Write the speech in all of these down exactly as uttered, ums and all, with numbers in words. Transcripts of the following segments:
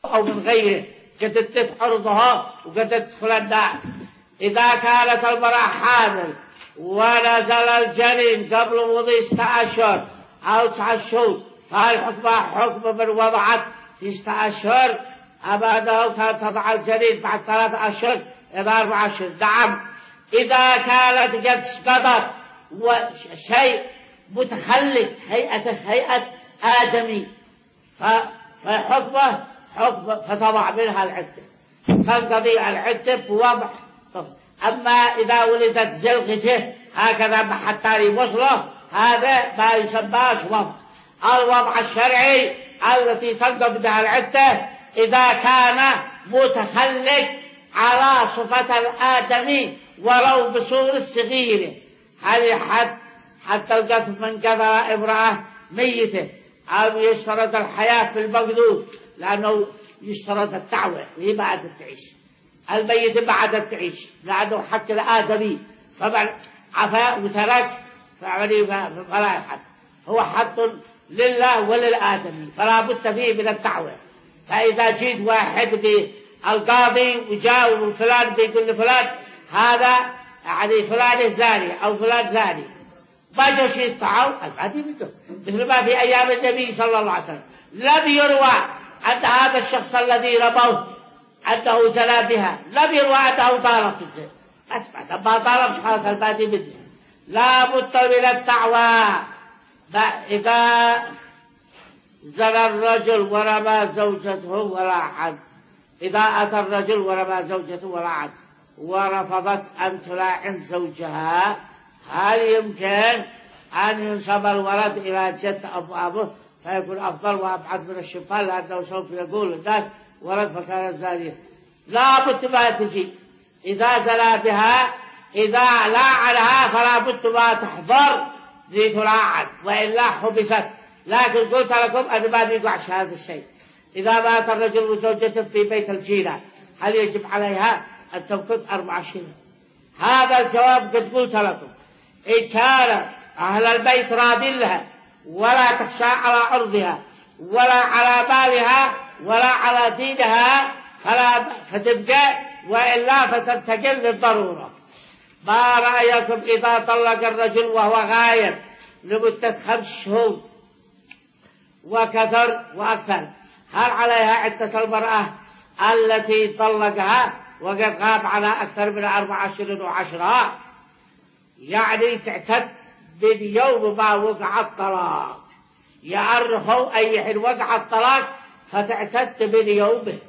أو من غيره قد عرضها وقد تدخل الدار. إذا كانت المرأة حامل ونزل الجنين قبل مضي ستة أشهر أو تسعة شهور فهل حكمها حكم من وضعت في ستة أشهر أبدا كانت تضع الجنين بعد ثلاثة أشهر إلى أربعة أشهر؟ نعم. إذا كانت قد اسقطت وشيء متخلق هيئة هيئة آدمي فحكمه حكم فتضع منها العدة، تنقضي العدة بوضع. أما إذا ولدت زلقته هكذا حتى يوصله هذا ما يسمىش وضع. الوضع الشرعي التي تنقضي بها العدة إذا كان متخلق على صفة الآدمي ولو بصورة صغيرة. هل حد حتى القذف من قذر امرأة ميتة أو يشترط الحياة في المقذوف لأنه يشترط الدعوة وهي بعد تعيش، الميت بعد تعيش لأنه حق الآدمي، فمن عفا وترك فلا يحد، هو حق لله وللآدمي فلا بد فيه من الدعوة. فإذا جيت واحد بالقاضي وجاء فلان بيقول لفلان هذا يعني فلان زاني أو فلان زاني ما جاء شيء يدفعوا هذه بده، مثل ما في أيام النبي صلى الله عليه وسلم لم يروى أن هذا الشخص الذي رموه أنه زنا بها، لم يروى أنه طالب في الزنا، أسمع ما طالب خلاص البادي بدي. لا بد من الدعوة. إذا زنى الرجل ورمى زوجته ولا عد، إذا أتى الرجل ورمى زوجته ولا عد ورفضت أن تلاعن زوجها هل يمكن أن ينسب الولد إلى جد أبو أبوه فيكون أفضل وأبعد من الشبهة لأنه سوف يقول الناس ولد فكان زانيا؟ لا بد ما تجي إذا زنى بها إذا لاعنها فلا بد ما تحضر لتلاعن وإلا حبست. لكن قلت لكم أن ما يقعش هذا الشيء. إذا مات الرجل وزوجته في بيت الجيران هل يجب عليها أن تمكث أربع سنين؟ هذا الجواب قد قلت لكم. إن كان أهل البيت راضين لها ولا تخشى على عرضها ولا على مالها ولا على دينها فلا فتبقى، وإلا فتنتقل للضرورة. ما رأيكم إذا طلق الرجل وهو غايب لمدة خمس شهور وكثر وأكثر هل عليها عدة المرأة التي طلقها وقد غاب على أكثر من أربع أشهر وعشرة؟ يعني تعتد من يوم ما وقع الطلاق، يعرفوا أي حين وقع الطلاق فتعتد من يومه.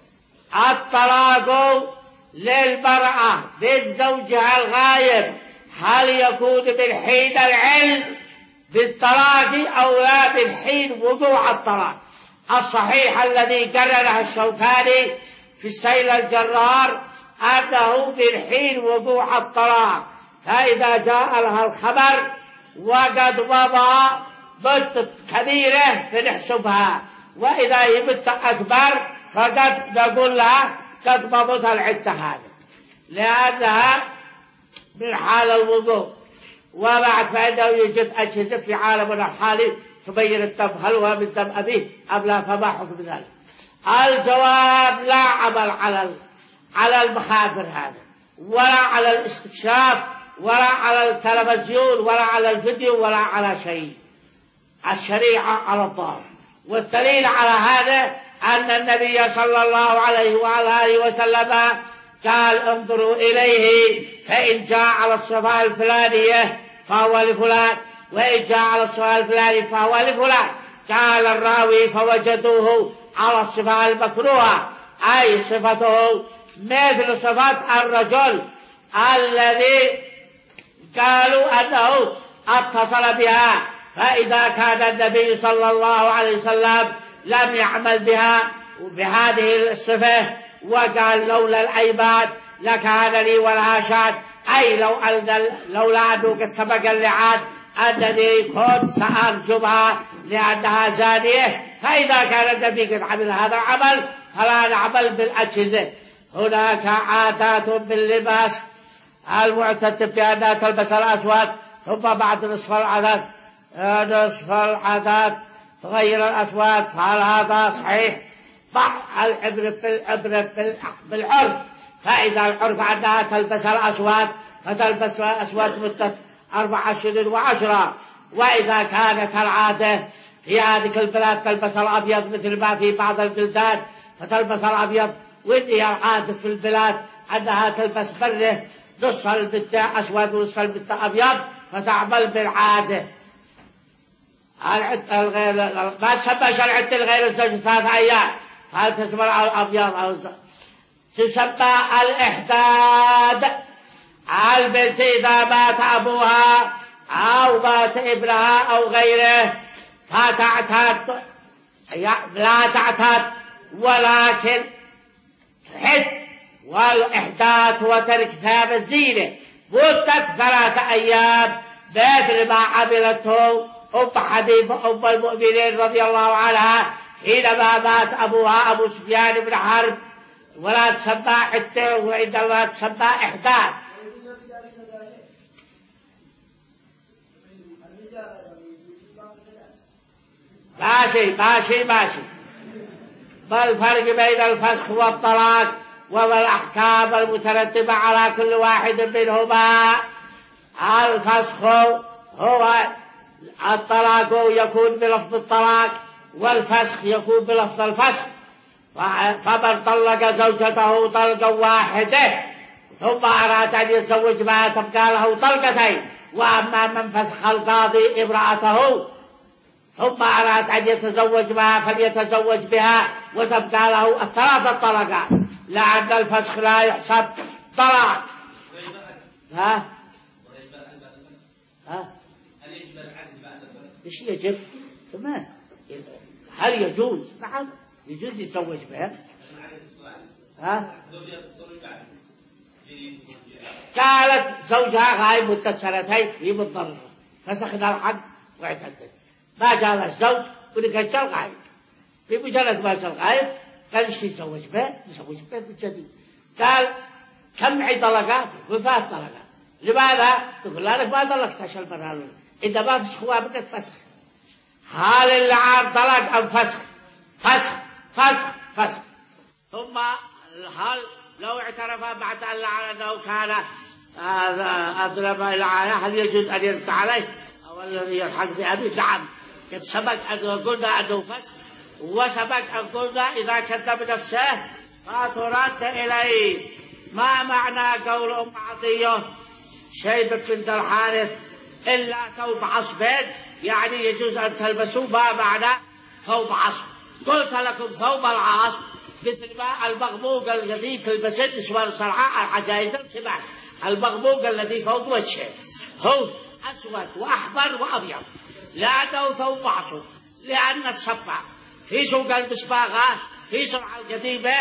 الطلاق للمرأة من زوجها الغايب هل يكون من حين العلم بالطلاق أو لا من حين وقوع الطلاق؟ الصحيح الذي قرره الشوكاني في السيل الجرار أنه من حين وقوع الطلاق، فإذا جاء لها الخبر وقد مضى مدة كبيرة فنحسبها، وإذا هي مدة أكبر فقد نقول لها قد مضت العدة هذه لأنها من حال الوضوء. وبعد فإنه يوجد أجهزة في عالمنا الحالي تبين الدم هل هو من دم أبيه أم لا، فما حكم ذلك؟ الجواب لا عمل على على المخابر هذا ولا على الاستكشاف ولا على التلفزيون ولا على الفيديو ولا على شيء. الشريعة على الظاهر. والدليل على هذا أن النبي صلى الله عليه وعلى آله وسلم قال انظروا إليه فإن جاء على الصفة الفلانية فهو لفلان وإن جاء على الصفة الفلانية فهو لفلان. قال الراوي فوجدوه على الصفة المكروهة أي صفته مثل صفات الرجل الذي قالوا أنه اتصل بها، فإذا كان النبي صلى الله عليه وسلم لم يعمل بها بهذه الصفة وقال لولا الأيمان لكان لي ولها شان، أي لو أن لولا أنه قد سبق اللعان أنني كنت سأرجمها لأنها زانية. فإذا كان النبي قد عمل هذا العمل فلا نعمل بالأجهزة. هناك عادات باللباس المعتد بأنها تلبس الأسود ثم بعد نصف العادات نصف العادات تغير الأسود، فهل هذا صحيح؟ ضع العبرة في العبرة بالعرف، فإذا العرف عندها تلبس الأسود فتلبس الأسود مدة أربع أشهر وعشرة، وإذا كانت العادة في هذه البلاد تلبس الأبيض مثل ما في بعض البلدان فتلبس الأبيض، وإذا العادة في البلاد عندها تلبس بره نص البتة أسود ونص البتة أبيض فتعمل بالعادة. العدة الغير ما تسمىش العدة الغير الزوج ثلاث أيام، هل تسمى الأبيض أو الزوج تسمى الإحداد. البنت إذا مات أبوها أو مات ابنها أو غيره فتعتاد، لا تعتاد ولكن حد، والإحداث هو ترك ثياب الزينة مدة ثلاثة أيام مثل ما عملته أم حبيبة أم المؤمنين رضي الله عنها حينما مات أبوها أبو سفيان بن حرب، ولا تسمى حتى وإنما تسمى إحداث. ماشي ماشي ماشي. ما الفرق بين الفسخ والطلاق وما الأحكام المترتبة على كل واحد منهما؟ الفسخ هو الطلاق يكون بلفظ الطلاق، والفسخ يكون بلفظ الفسخ. فمن طلق زوجته طلقا واحدة ثم أراد أن يتزوج بها تبقى له طلقتين، وأما من فسخ القاضي امرأته ثم أراد أن يتزوج بها فليتزوج بها وتبقى له الثلاثة طلقات، لأن الفسخ لا يحسب طلاق. ها؟ ها؟ إيش يجب؟ تمام. هل يجوز؟ نعم يجوز يتزوج بها. ها؟ قالت زوجها غايب مدة سنتين في مضطرة، فسخنا العقد واعتدت، ما جاء الزوج ولقى شل غايب، في مجرد ما شل غايب قال ايش يتزوج به؟ يتزوج به بالجديد. قال كم معي طلقات؟ وفات طلقات. لماذا؟ تقول لا لك ما طلقت عشان المرة إذا ما فسخ هو بدك فسخ. هل اللعان طلق أم فسخ؟ فسخ فسخ فسخ. ثم هل لو اعترف بعد أن لعن أنه كان أظلم العانة هل يجوز أن يرد عليه؟ أو الذي يلحق بأبي؟ نعم. قد سبق أن قلنا أنه فسخ، وسبق أن قلنا إذا كذب نفسه فترد إليه. ما معنى قول أم عطية شيبة بنت الحارث إلا ثوب عصب، يعني يجوز أن تلبسوا؟ ما معنى ثوب عصب؟ قلت لكم ثوب العصب مثل ما المغبوق الذي تلبسه نسوان الصرعاء العجائز الكبار، المغبوق الذي فوق وجهه هو أسود وأحمر وأبيض، لأنه ثوب عصب. لأن الصفا في سوق المسباغة في سرعة القديمة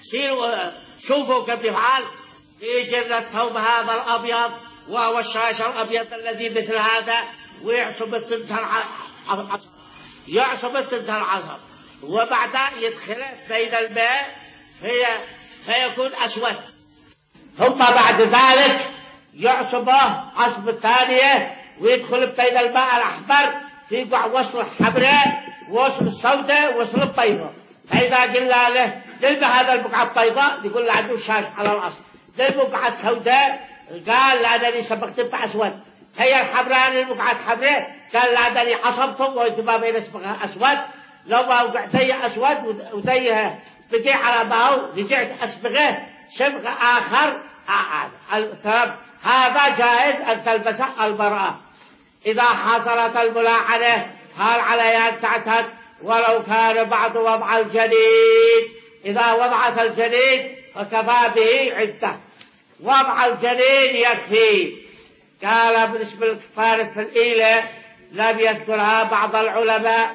شوفوا كيف يفعل، يجر الثوب هذا الأبيض وهو الشاش الأبيض الذي مثل هذا ويعصب الثلث العصب، يعصب الثلث العصب وبعدها يدخله بين الماء في فيكون أسود، ثم بعد ذلك يعصبه عصب الثانية ويدخل بين الماء الأحمر في قع وصل الحمراء وصل السوداء وصل البيضاء. فإذا قلنا له دلب هذا البقعة البيضاء يقول له عنده شاش على الأصل، دلب البقعة السوداء قال لأنني سبقت بأسود، هي الحمراء البقعة الحمراء قال لأنني عصبتهم ويتبا بين اسمها أسود، لو ما وقعتي أسود وديها بدي على باو رجعت أصبغه صبغ آخر أعاد الثرب. هذا جائز أن تلبس المرأة إذا حصلت الملاعنة. هل عليها أن تعتد ولو كان بعد وضع الجنين؟ إذا وضعت الجنين فكفى به عدة، وضع الجنين يكفي. قال بالنسبة للكفارة في الإيلة لم يذكرها بعض العلماء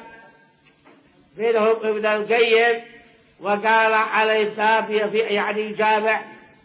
منهم ابن القيم، وقال عليه باب يعني جامع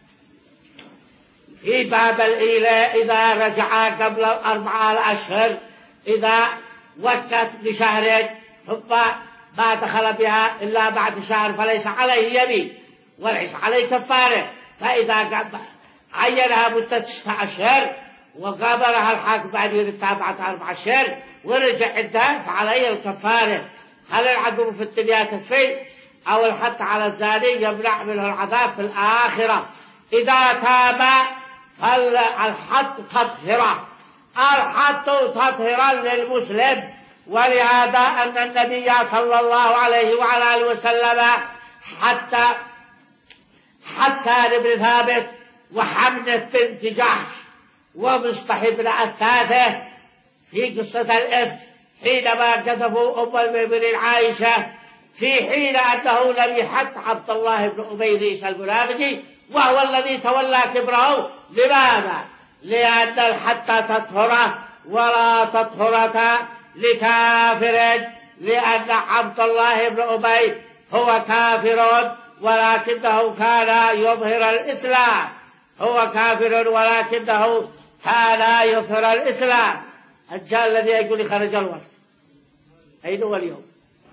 في باب الإيلة إذا رجع قبل الأربعة الأشهر، إذا وكت بشهر ثم ما دخل بها إلا بعد شهر فليس عليه يمين وليس عليه كفارة. فإذا عينها مدة ستة أشهر وقابلها الحاكم بعد يردها بعد أربع أشهر ورجع عندها فعليه الكفارة. هل العقوبة في الدنيا تكفي؟ أو الحث على الزاني يمنع منه العذاب في الآخرة. إذا تاب فالحث تطهيره، الحث تطهيرا للمسلم. ولهذا أن النبي صلى الله عليه وعلى آله وسلم حتى حسان بن ثابت وحمنة بنت جحش ومصطح بن عثاثة في قصة الإفك حينما كتبوا أم المؤمنين عائشة في حين أنه لم يحث عبد الله بن أبي ليس المنافقي وهو الذي تولى كبره. لماذا؟ لأن الحث تطهره ولا تطهرة لكافر، لأن عبد الله بن أبي هو كافر ولكنه كان يظهر الإسلام، هو كافر ولكنه كان يظهر الإسلام. الجال الذي يقول لي خرج الوقت، أين هو اليوم؟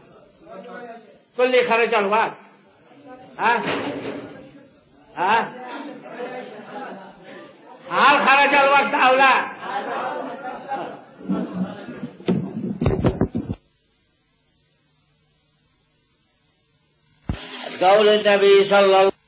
قل لي خرج الوقت. ها ها هل خرج الوقت أو لا؟ قول النبي صلى الله عليه وسلم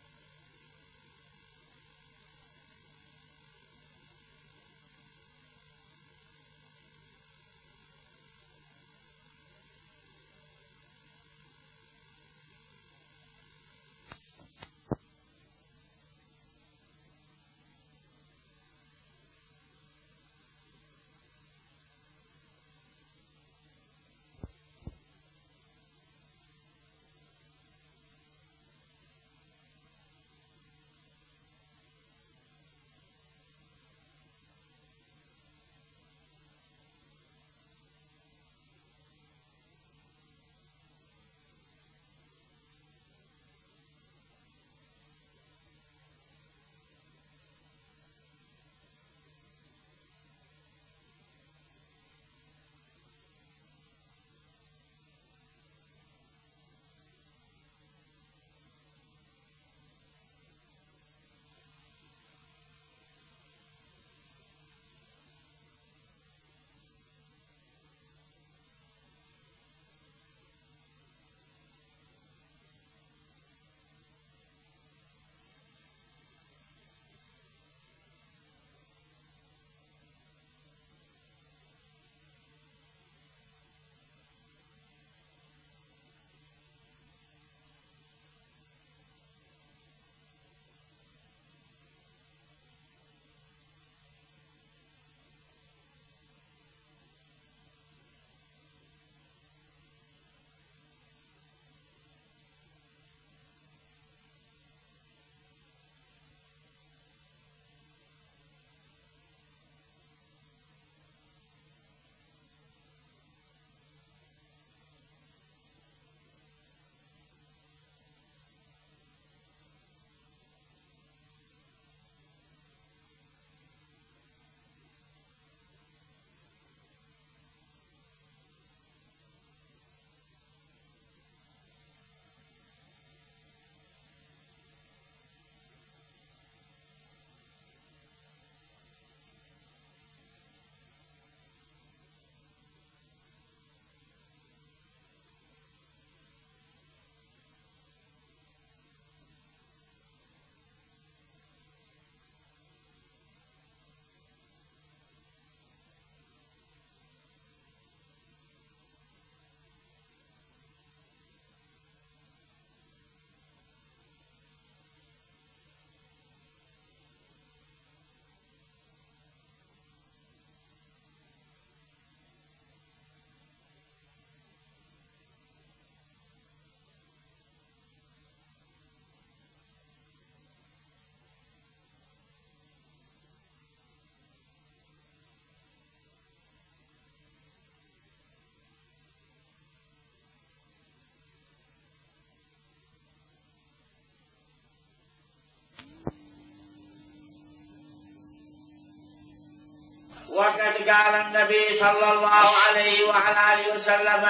وقد قال النبي صلى الله عليه وعلى آله وسلم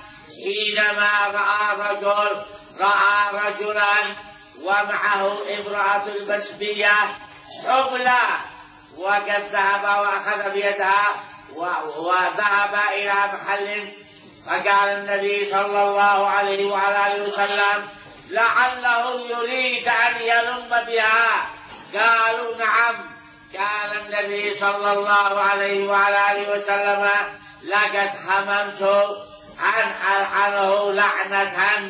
حينما رأى رجل رأى رجلا ومعه امرأة المسبية حبلى، وقد ذهب وأخذ بيدها وذهب إلى محل، فقال النبي صلى الله عليه وعلى آله وسلم لعله يريد أن يلم بها. قالوا نعم. قال النبي صلى الله عليه وعلى آله وسلم لقد هممت أن ألعنه لعنة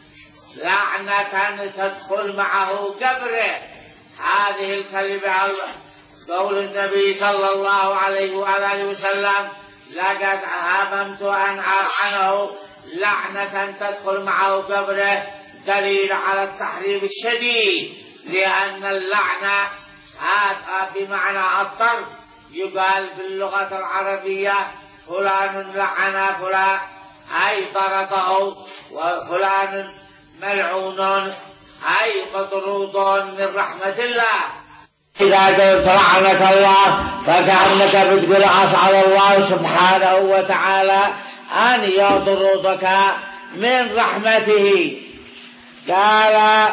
لعنة تدخل معه قبره. هذه الكلمة قول النبي صلى الله عليه وعلى آله وسلم لقد هممت أن ألعنه لعنة تدخل معه قبره، دليل على التحريم الشديد، لأن اللعنة هذا بمعنى الطرد. يقال في اللغة العربية فلان لعن فلان أي طرده، وفلان ملعون أي مطرود من رحمة الله. إذا قلت لعنك الله فكأنك بتقول أسأل الله سبحانه وتعالى أن يطردك من رحمته. قال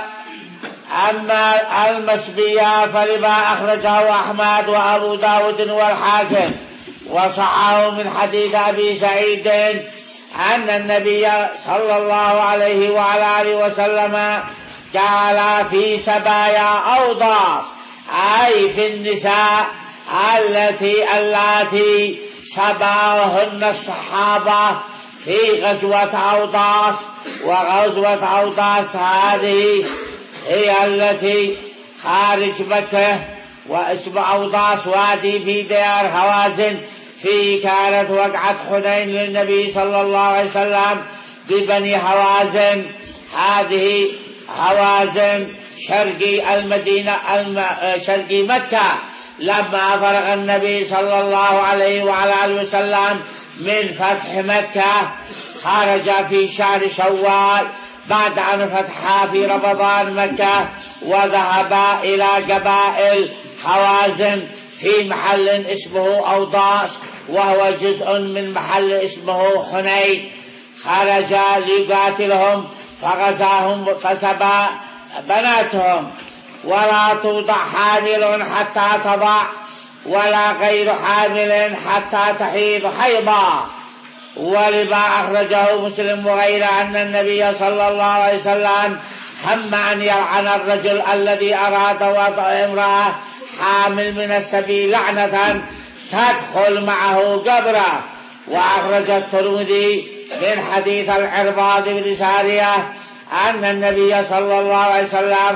أما المسبية فلما أخرجه أحمد وأبو داود والحاكم وصححه من حديث أبي سعيد أن النبي صلى الله عليه وعلى آله وسلم قال في سبايا أوضاس، أي في النساء التي اللاتي سباهن الصحابة في غزوة أوضاس. وغزوة أوضاس هذه هي التي خارج مكة، واسم أوضاس وادي في ديار هوازن، في كانت وقعة حنين للنبي صلى الله عليه وسلم ببني هوازن. هذه هوازن شرقي المدينة شرقي مكة. لما فرغ النبي صلى الله عليه وعلى آله وسلم من فتح مكة خرج في شهر شوال بعد أن فتحها في رمضان مكة، وذهب إلى قبائل هوازن في محل اسمه أوضاس، وهو جزء من محل اسمه حنين. خرج ليقاتلهم فغزاهم فسبى بناتهم. ولا توضع حامل حتى تضع، ولا غير حامل حتى تحيض حيضا. ولما أخرجه مسلم وغيره أن النبي صلى الله عليه وسلم هم أن يلعن الرجل الذي أراد وضع امرأة حامل من السبي لعنة تدخل معه قبره. وأخرج الترمذي من حديث العرباض بن سارية أن النبي صلى الله عليه وسلم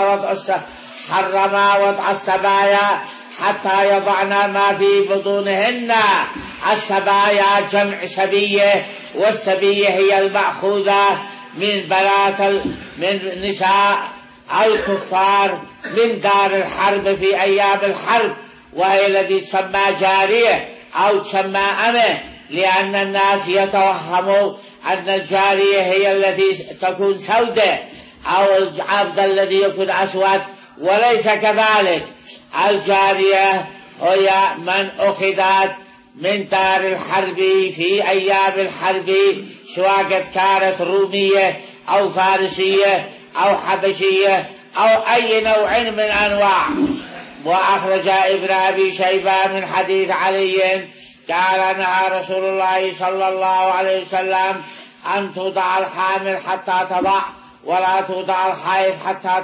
حرم وضع السبايا حتى يضعن ما في بطونهن. السبايا جمع سبية، والسبية هي المأخوذة من بنات من نساء الكفار من دار الحرب في أيام الحرب، وهي التي تسمى جارية أو تسمى أمة، لأن الناس يتوهموا أن الجارية هي التي تكون سوداء أو العبد الذي يكون أسود، وليس كذلك. الجارية هي من أخذت من دار الحرب في أيام الحرب، سواء كانت رومية أو فارسية أو حبشية أو أي نوع من أنواع. وأخرج ابن أبي شيبة من حديث علي قال نهى رسول الله صلى الله عليه وسلم أن توضع الحامل حتى تضع، ولا توضع الحائض حتى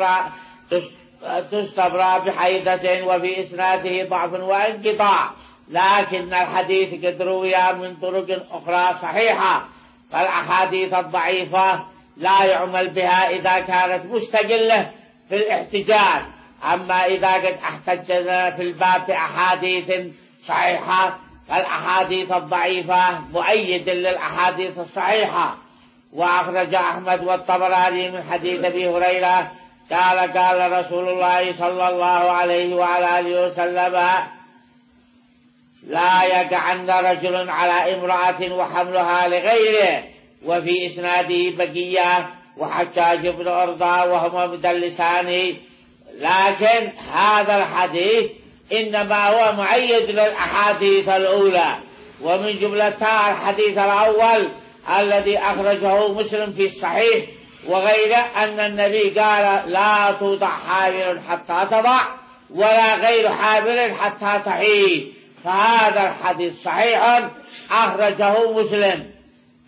تستبرأ بحيضة. وفي إسناده ضعف وانقطاع، لكن الحديث قد روي من طرق أخرى صحيحة. فالأحاديث الضعيفة لا يعمل بها إذا كانت مستقلة في الاحتجاج. أما إذا قد احتجنا في الباب بأحاديث صحيحة فالأحاديث الضعيفة مؤيد للأحاديث الصحيحة. وأخرج أحمد والطبراني من حديث أبي هريرة قال قال رسول الله صلى الله عليه وعلى آله وسلم لا يقعن رجل على امرأة وحملها لغيره. وفي إسناده بقية وحجاج بن أرضى وهما مدلسان، لكن هذا الحديث إنما هو معيد للأحاديث الأولى. ومن جملتها الحديث الأول الذي أخرجه مسلم في الصحيح وغيره أن النبي قال لا توضع حامل حتى تضع، ولا غير حامل حتى تحيض. فهذا الحديث صحيح أخرجه مسلم.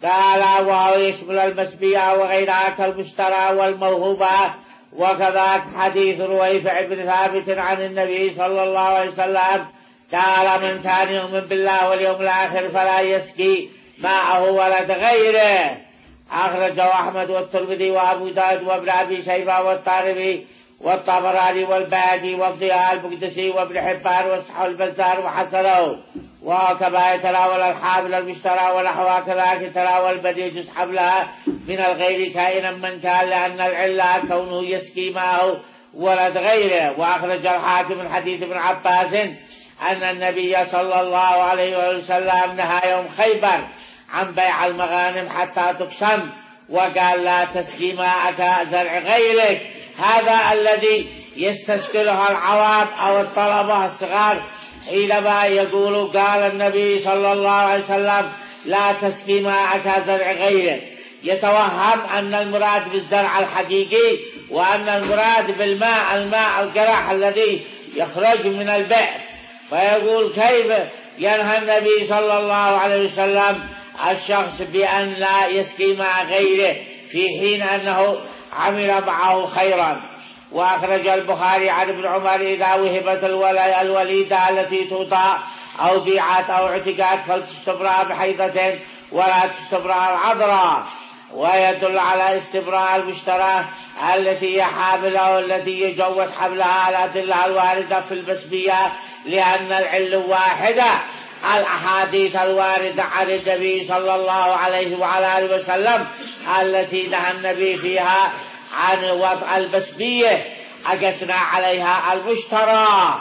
قال وهو يشمل المسبية وغيرها كالمشترى والموهوبة. وكذاك حديث رويفع بن ثابت عن النبي صلى الله عليه وسلم قال من كان يؤمن بالله واليوم الآخر فلا يسقي ماءه ولد غيره. أخرجه أحمد والترمذي وأبو داود وابن أبي شيبة والطارمي والطبراني والبيهقي والضياء المقدسي وابن حبان وصححه البزار وحسنه. وكما يتناول الحامل المشترى ونحوها كذلك يتناول البديع يسحب لها من الغير كائنا من كان، لأن العلة كونه يسقي معه ولد غيره. وأخرج الحاكم من حديث ابن عباس أن النبي صلى الله عليه وسلم نهى يوم خيبر عن بيع المغانم حتى تقسم، وقال لا تسقي ماءك زرع غيرك. هذا الذي يستشكله العوام أو الطلبة الصغار حينما يقولوا قال النبي صلى الله عليه وسلم لا تسقي ماءك زرع غيرك، يتوهم أن المراد بالزرع الحقيقي، وأن المراد بالماء الماء القرح الذي يخرج من البئر، فيقول كيف ينهى النبي صلى الله عليه وسلم الشخص بأن لا يسقي ماء غيره في حين أنه عمل معه خيرا. وأخرج البخاري عن ابن عمر إذا وهبت الوليدة التي توطى أو بيعت أو اعتقات فلتستبرأ بحيضة ولا تستبرأ العذراء. ويدل على استبراء المشترى التي هي حاملة والتي يجوز حملها على الأدلة الواردة في المسبية، لأن العل واحدة. الأحاديث الواردة عن النبي صلى الله عليه وعلى آله وسلم التي نهى النبي فيها عن وضع المسبية أقسنا عليها المشترى،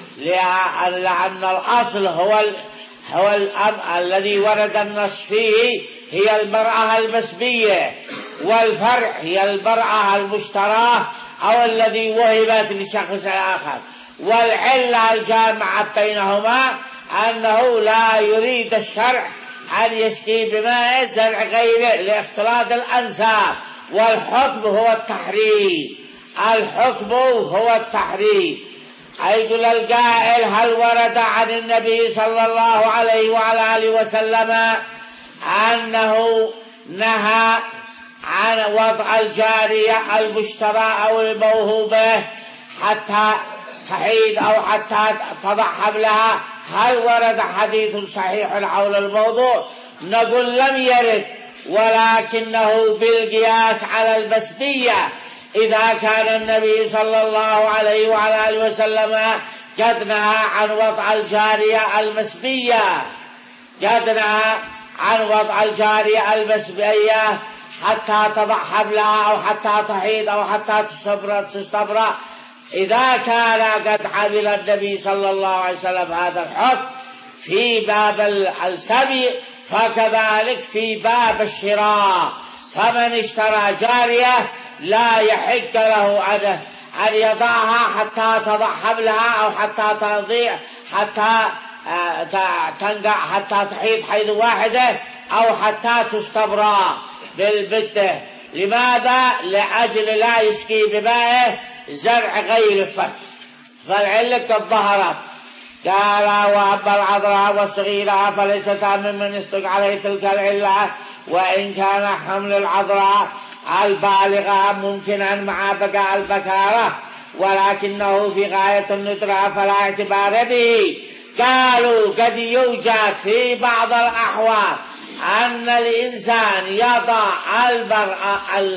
لأن الأصل هو هو الأمر الذي ورد النص فيه هي المرأة المسبية، والفرع هي المرأة المشتراه أو الذي وهبت لشخص آخر. والعلة الجامعة بينهما أنه لا يريد الشرع أن يسقي بماء زرع غيره لاختلاط الأنساب، والحكم هو التحريم. الحكم هو التحريم. يقول القائل هل ورد عن النبي صلى الله عليه وعلى آله وسلم أنه نهى عن وضع الجارية المشترى أو الموهوبة حتى تحيض أو حتى تضع حملها؟ هل ورد حديث صحيح حول الموضوع؟ نقول لم يرد، ولكنه بالقياس على المسبية. إذا كان النبي صلى الله عليه وعلى آله وسلم قد نهى عن وضع الجارية المسبية قد نهى عن وضع الجارية المسبية حتى تضع حملها أو حتى تحيض أو حتى تستبرأ، إذا كان قد عمل النبي صلى الله عليه وسلم هذا الحكم في باب السبي، فكذلك في باب الشراء. فمن اشترى جارية لا يحق له أن يضعها حتى تضع حملها أو حتى تضيع حتى تنقع حتى تحيض حيض واحدة أو حتى تستبرأ بالبتة. لماذا؟ لأجل لا يسقي بمائه زرع غير فك، فالعلة الظهرت. قال وأما العذراء والصغيرة فليستا ممن يصدق عليه تلك العلة، وإن كان حمل العذراء البالغة ممكنا مع بقاء البكارة، ولكنه في غاية الندرة فلا اعتبار به. قالوا قد يوجد في بعض الأحوال أن الإنسان يضع المرأة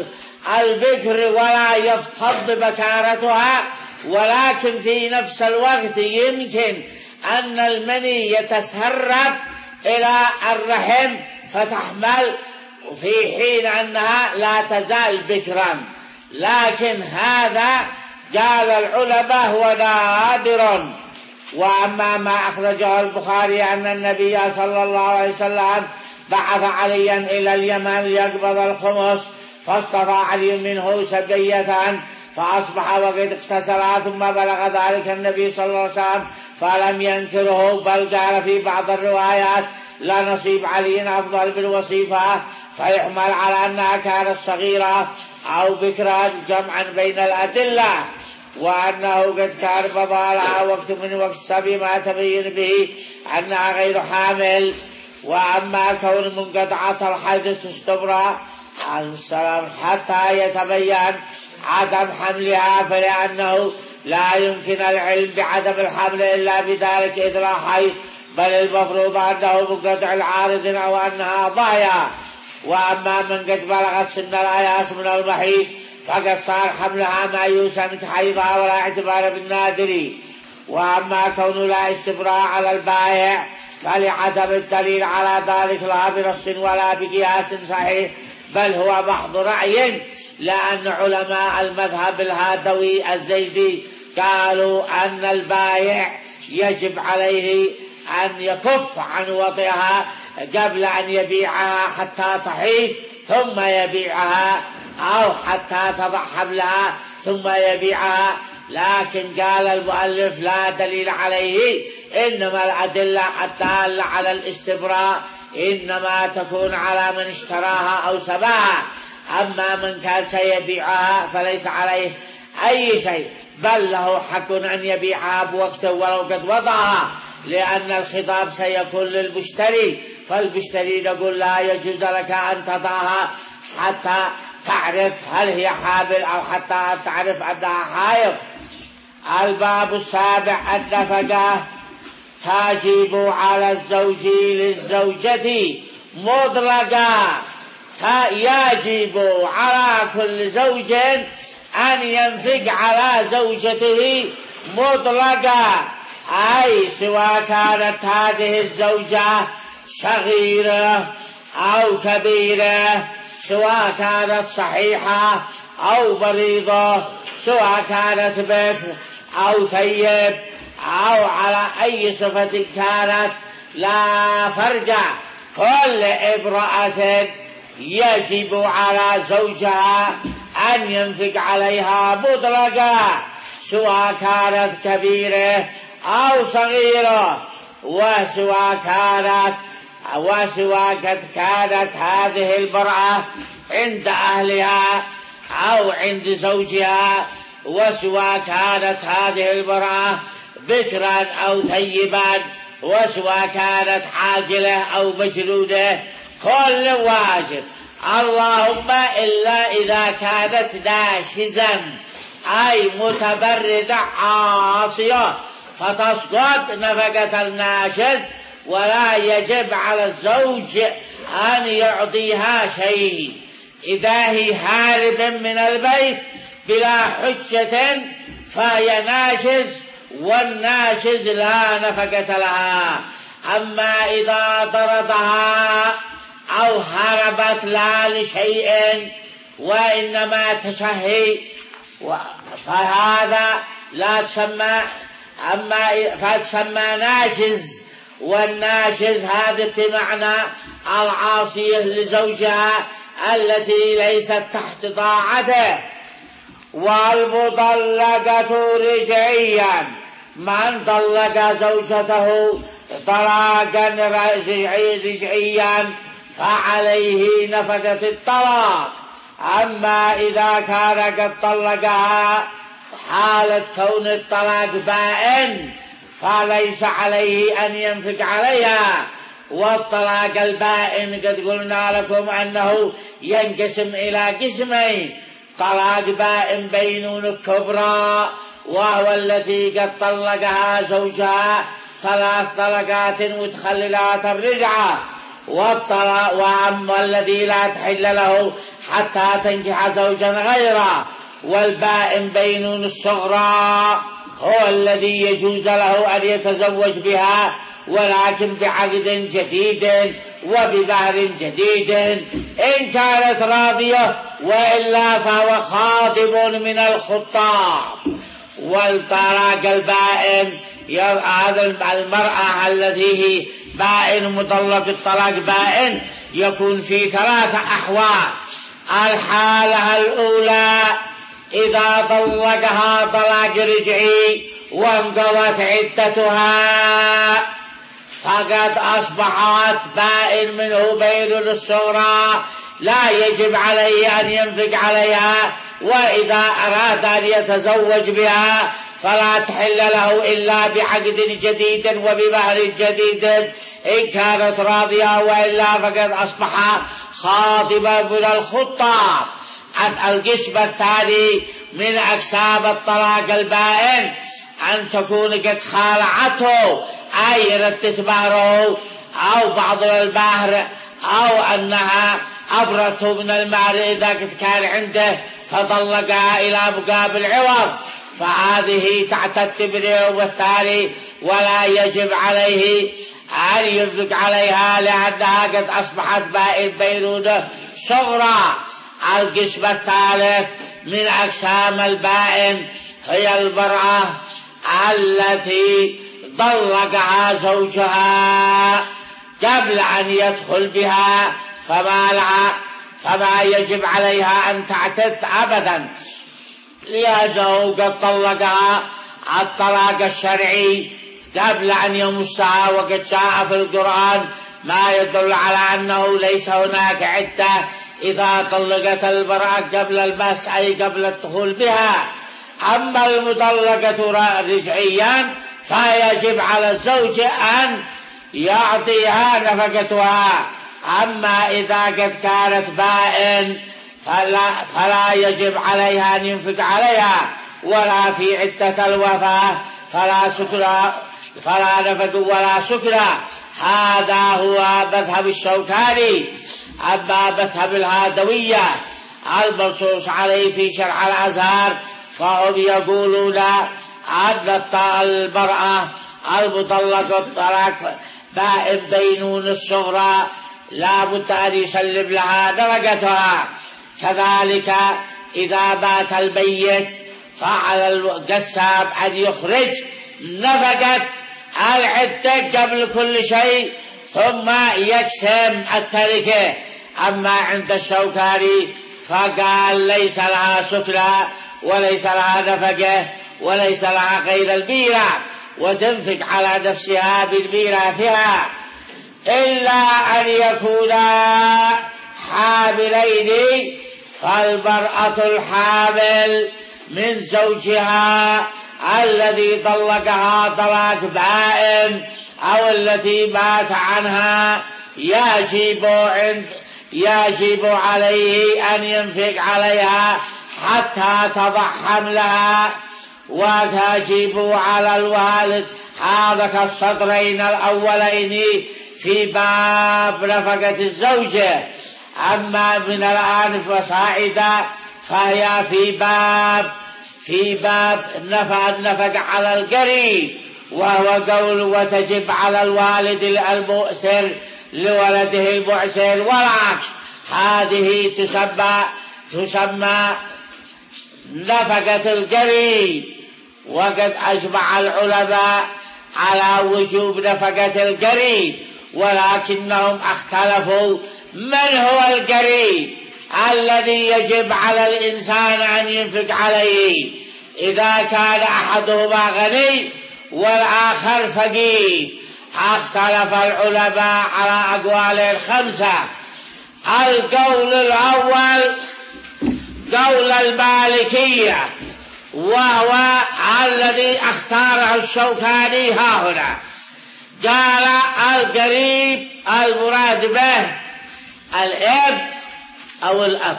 البكر ولا يفتض بكارتها، ولكن في نفس الوقت يمكن أن المني يتسرب إلى الرحم فتحمل في حين أنها لا تزال بكرا. لكن هذا قال العلماء هو نادر. وأما ما أخرجه البخاري أن النبي صلى الله عليه وسلم بعث عليا إلى اليمن ليقبض الخمس، فاصطفى علي منه سبية فأصبح وقد اغتسل، ثم بلغ ذلك النبي صلى الله عليه وسلم فلم ينكره، بل قال في بعض الروايات لا نصيب علي أفضل بالوصيفة، فيحمل على أنها كانت صغيرة أو بكرا جمعا بين الأدلة، وأنه قد كان مضى لها وقت من وقت السبي ما تبين به أنها غير حامل. وأما كون منقطعة الحيض تستبرأ عن السلام حتى يتبين عدم حملها، فلأنه لا يمكن العلم بعدم الحمل إلا بذلك إذ لا حيض، بل المفروض أنه منقطع العارض أو أنها ضايع. وأما من قد بلغت سن الآياس من المحيض فقد صار حملها ما يوسى من حيضها ولا اعتبار بالنادر. وأما كون لا استبراء على البائع فلعدم الدليل على ذلك لا بنص ولا بقياس صحيح، بل هو محض رأي، لأن علماء المذهب الهادوي الزيدي قالوا أن البائع يجب عليه أن يكف عن وطئها قبل أن يبيعها حتى تحيض ثم يبيعها، أو حتى تضع حملها ثم يبيعها. لكن قال المؤلف لا دليل عليه، إنما الأدلة الدالة على الاستبراء إنما تكون على من اشتراها أو سباها، أما من كان سيبيعها فليس عليه أي شيء، بل له حق أن يبيعها بوقته ولو قد وضعها، لأن الخطاب سيكون للمشتري، فالمشتري يقول لا يجوز لك أن تضعها حتى تعرف هل هي حامل أو حتى تعرف أنها حائض. الباب السابع النفقة تجب على الزوج للزوجة مطلقا، يجب على كل زوج أن ينفق على زوجته مطلقا، أي سواء كانت هذه الزوجة صغيرة أو كبيرة، سواء كانت صحيحة أو مريضة، سواء كانت بكر أو ثيب أو على أي صفة كانت، لا فرق. كل امرأة يجب على زوجها أن ينفق عليها مطلقا، سواء كانت كبيرة أو صغيرة، وسواء كانت وسواء قد كانت هذه المرأة عند أهلها أو عند زوجها، وسواء كانت هذه المرأة بكرا أو ثيبا، وسواء كانت عاقلة أو مجنونة، كل واجب. اللهم إلا إذا كانت ناشزا أي متبردة عاصية فتسقط نفقة الناشز، ولا يجب على الزوج أن يعطيها شيء. إذا هي هارب من البيت بلا حجة فهي ناشز، والناشز لا نفقة لها. أما إذا طردها أو هربت لا لشيء وإنما تشهي فهذا لا تسمى، أما فتسمى ناشز، والناشز هذا بمعنى العاصية لزوجها التي ليست تحت طاعته. والمطلقة رجعيا من طلق زوجته طلاقا رجعيا فعليه نفقة الطلاق. أما إذا كان قد طلقها حالة كون الطلاق بائن فليس عليه أن ينفق عليها. والطلاق البائن قد قلنا لكم أنه ينقسم إلى قسمين: طلاق بائن بينون كبرى وهو التي قد طلقها زوجها ثلاث طلقات متخللات الرجعة، والطلاق وأما الذي لا تحل له حتى تنكح زوجا غيره. والبائن بينون الصغرى هو الذي يجوز له أن يتزوج بها ولكن بعقد جديد وبظهر جديد إن كانت راضية، وإلا فهو خاطب من الخطاب. والطلاق البائن هذا المرأة التي هي بائن مطلق الطلاق بائن يكون في ثلاثة أحوال: الحالة الأولى إذا طلقها طلاق رجعي وانقضت عدتها فقد أصبحت بائن منه بين الصغرى، لا يجب عليه أن ينفق عليها وإذا أراد أن يتزوج بها فلا تحل له إلا بعقد جديد وبمهر جديد إن كانت راضية، وإلا فقد أصبح خاطبا من الخطاب. القسم الثاني من أقسام الطلاق البائن أن تكون قد خالعته، أي ردت مهره أو بعض المهر، أو أنها أبرته من المهر إذا كان عنده فطلقها إلى مقابل عوض، فهذه تعتد باليوم الثاني ولا يجب عليه أن ينفق عليها لأنها قد أصبحت بائن بينونة صغرى. القسم الثالث من أقسام البائن هي المرأة التي طلقها زوجها قبل أن يدخل بها، فما لها فما يجب عليها أن تعتد أبدا، لأنه قد طلقها الطلاق الشرعي قبل أن يمسها، وقد جاء في القرآن ما يدل على أنه ليس هناك عدة إذا طلقت المرأة قبل المس، أي قبل الدخول بها. أما المطلقة رجعيا فيجب على الزوج أن يعطيها نفقتها. أما إذا قد كانت بائن فلا, فلا يجب عليها أن ينفق عليها، ولا في عدة الوفاة فلا سكرى فلا نفق ولا سكرى. هذا هو مذهب الشوكاني. أما مذهب الهادوية المنصوص عليه في شرح الأزهر فهم يقولون أن المرأة المطلقة الطلاق بائن بينون الصغرى لا بد أن يسلم لها نفقتها. كذلك إذا مات الميت فعلى القسام أن يخرج نفقة العدة قبل كل شيء ثم يقسم التركة. أما عند الشوكاني فقال ليس لها سكنى وليس لها نفقة وليس لها غير الميراث، وتنفق على نفسها بالميراثها إلا أن يكونا حاملين. فالمرأة الحامل من زوجها الذي طلقها طلاق بائن أو التي مات عنها يجب عند يجب عليه أن ينفق عليها حتى تضع حملها، وتجب على الوالد. هذا كالسطرين الأولين في باب نفقة الزوجة. أما من الآن فصاعدا فهي في باب في باب النفقة على القريب، وهو قول وتجب على الوالد المؤسر لولده المعسر والعكس. هذه تسمى تسمى نفقة القريب، وقد أجمع العلماء على وجوب نفقة القريب، ولكنهم اختلفوا من هو القريب الذي يجب على الإنسان أن ينفق عليه إذا كان أحدهما غني والآخر فقير. اختلف العلماء على أقوال خمسة. القول الأول قول المالكية، وهو الذي اختاره الشوكاني ها هنا. قال القريب المراد به الاب او الاب،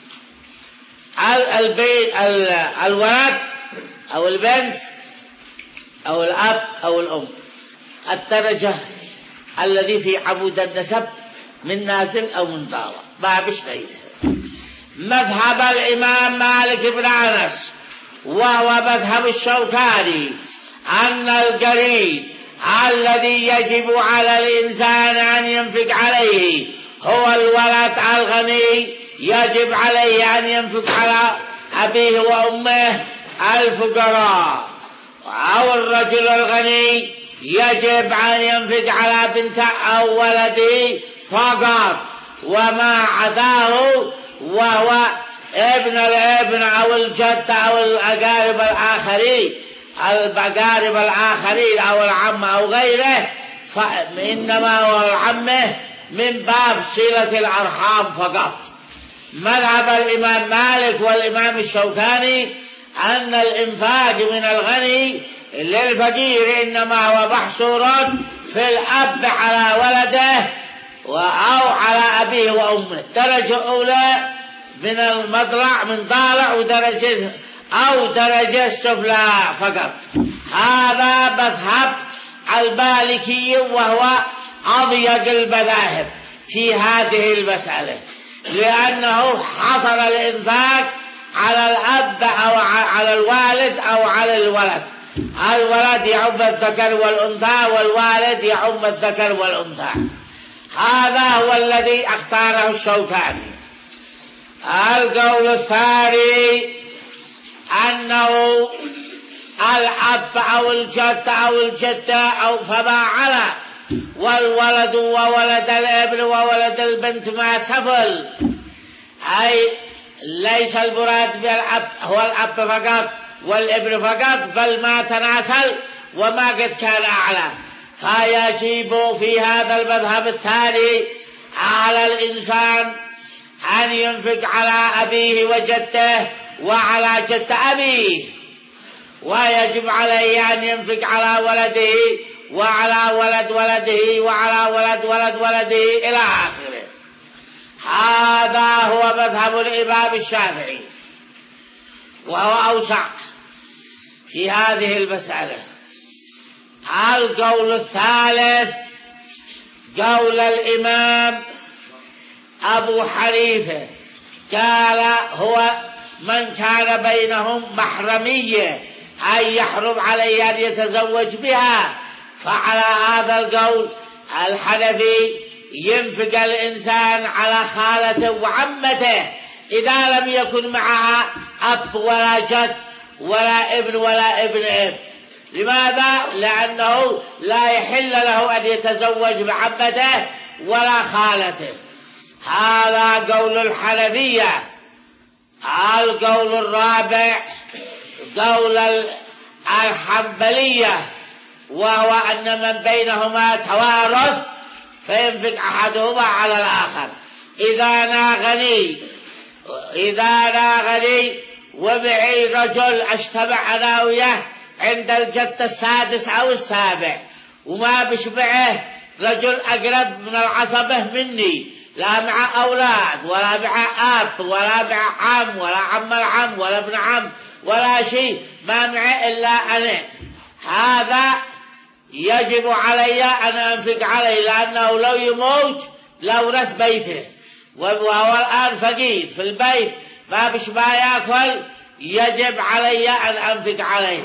البيت الولد او البنت او الاب او الام، الدرجة الذي في عمود النسب من نازل او من طالع ما بش غيره. مذهب الامام مالك بن انس وهو مذهب الشوكاني ان القريب الذي يجب على الإنسان أن ينفق عليه هو الولد الغني، يجب عليه أن ينفق على أبيه وأمه الفقراء، أو الرجل الغني يجب أن ينفق على بنته أو ولده فقط، وما عداه وهو ابن الابن أو الجد أو الأقارب الآخرين الأقارب الآخرين أو العم أو غيره، فإنما هو العمه من باب صلة الأرحام فقط. مذهب الإمام مالك والإمام الشوكاني أن الإنفاق من الغني للفقير إنما هو محصور في الأب على ولده أو على أبيه وأمه، درجة أولى من المطلع من طالع ودرجة أو درجة سفلى فقط. هذا مذهب المالكي وهو أضيق المذاهب في هذه المسألة، لأنه حصر الإنفاق على الأب أو على الوالد أو على الولد. الولد يعم الذكر والأنثى والوالد يعم الذكر والأنثى. هذا هو الذي اختاره الشوكاني. القول الثاني أنه الأب أو الجد أو الجدة أو فما على، والولد وولد الابن وولد البنت ما سفل، أي ليس المراد بالأب هو الأب فقط والابن فقط، بل ما تناسل وما قد كان أعلى. فيجب في هذا المذهب الثاني على الإنسان أن ينفق على أبيه وجده وعلى جد أبيه، ويجب عليه أن ينفق على ولده وعلى ولد ولده وعلى ولد ولد ولده إلى آخره. هذا هو مذهب الإمام الشافعي، وهو أوسع في هذه المسألة. القول الثالث قول الإمام أبو حنيفة، قال هو من كان بينهم محرمية أن يحرم عليه أن يتزوج بها. فعلى هذا القول الحنفي ينفق الإنسان على خالته وعمته إذا لم يكن معها أب ولا جد ولا ابن ولا ابن ابن. لماذا؟ لأنه لا يحل له أن يتزوج بعمته ولا خالته. هذا قول الحنفية. القول الرابع قول الحنبلية، وهو أن من بينهما توارث فينفق أحدهما على الآخر. إذا ناغني إذا ناغني ومعي رجل أجتمع أنا وياه عند الجد السادس أو السابع، وما بشبعه رجل أقرب من العصبة مني، لا مع أولاد ولا مع أب ولا مع عم ولا عم العم ولا ابن عم ولا شيء، ما معه إلا أنا، هذا يجب علي أن أنفق عليه، لأنه لو يموت لورث بيته، وهو الآن فقير في البيت ما بش ما يأكل، يجب علي أن أنفق عليه.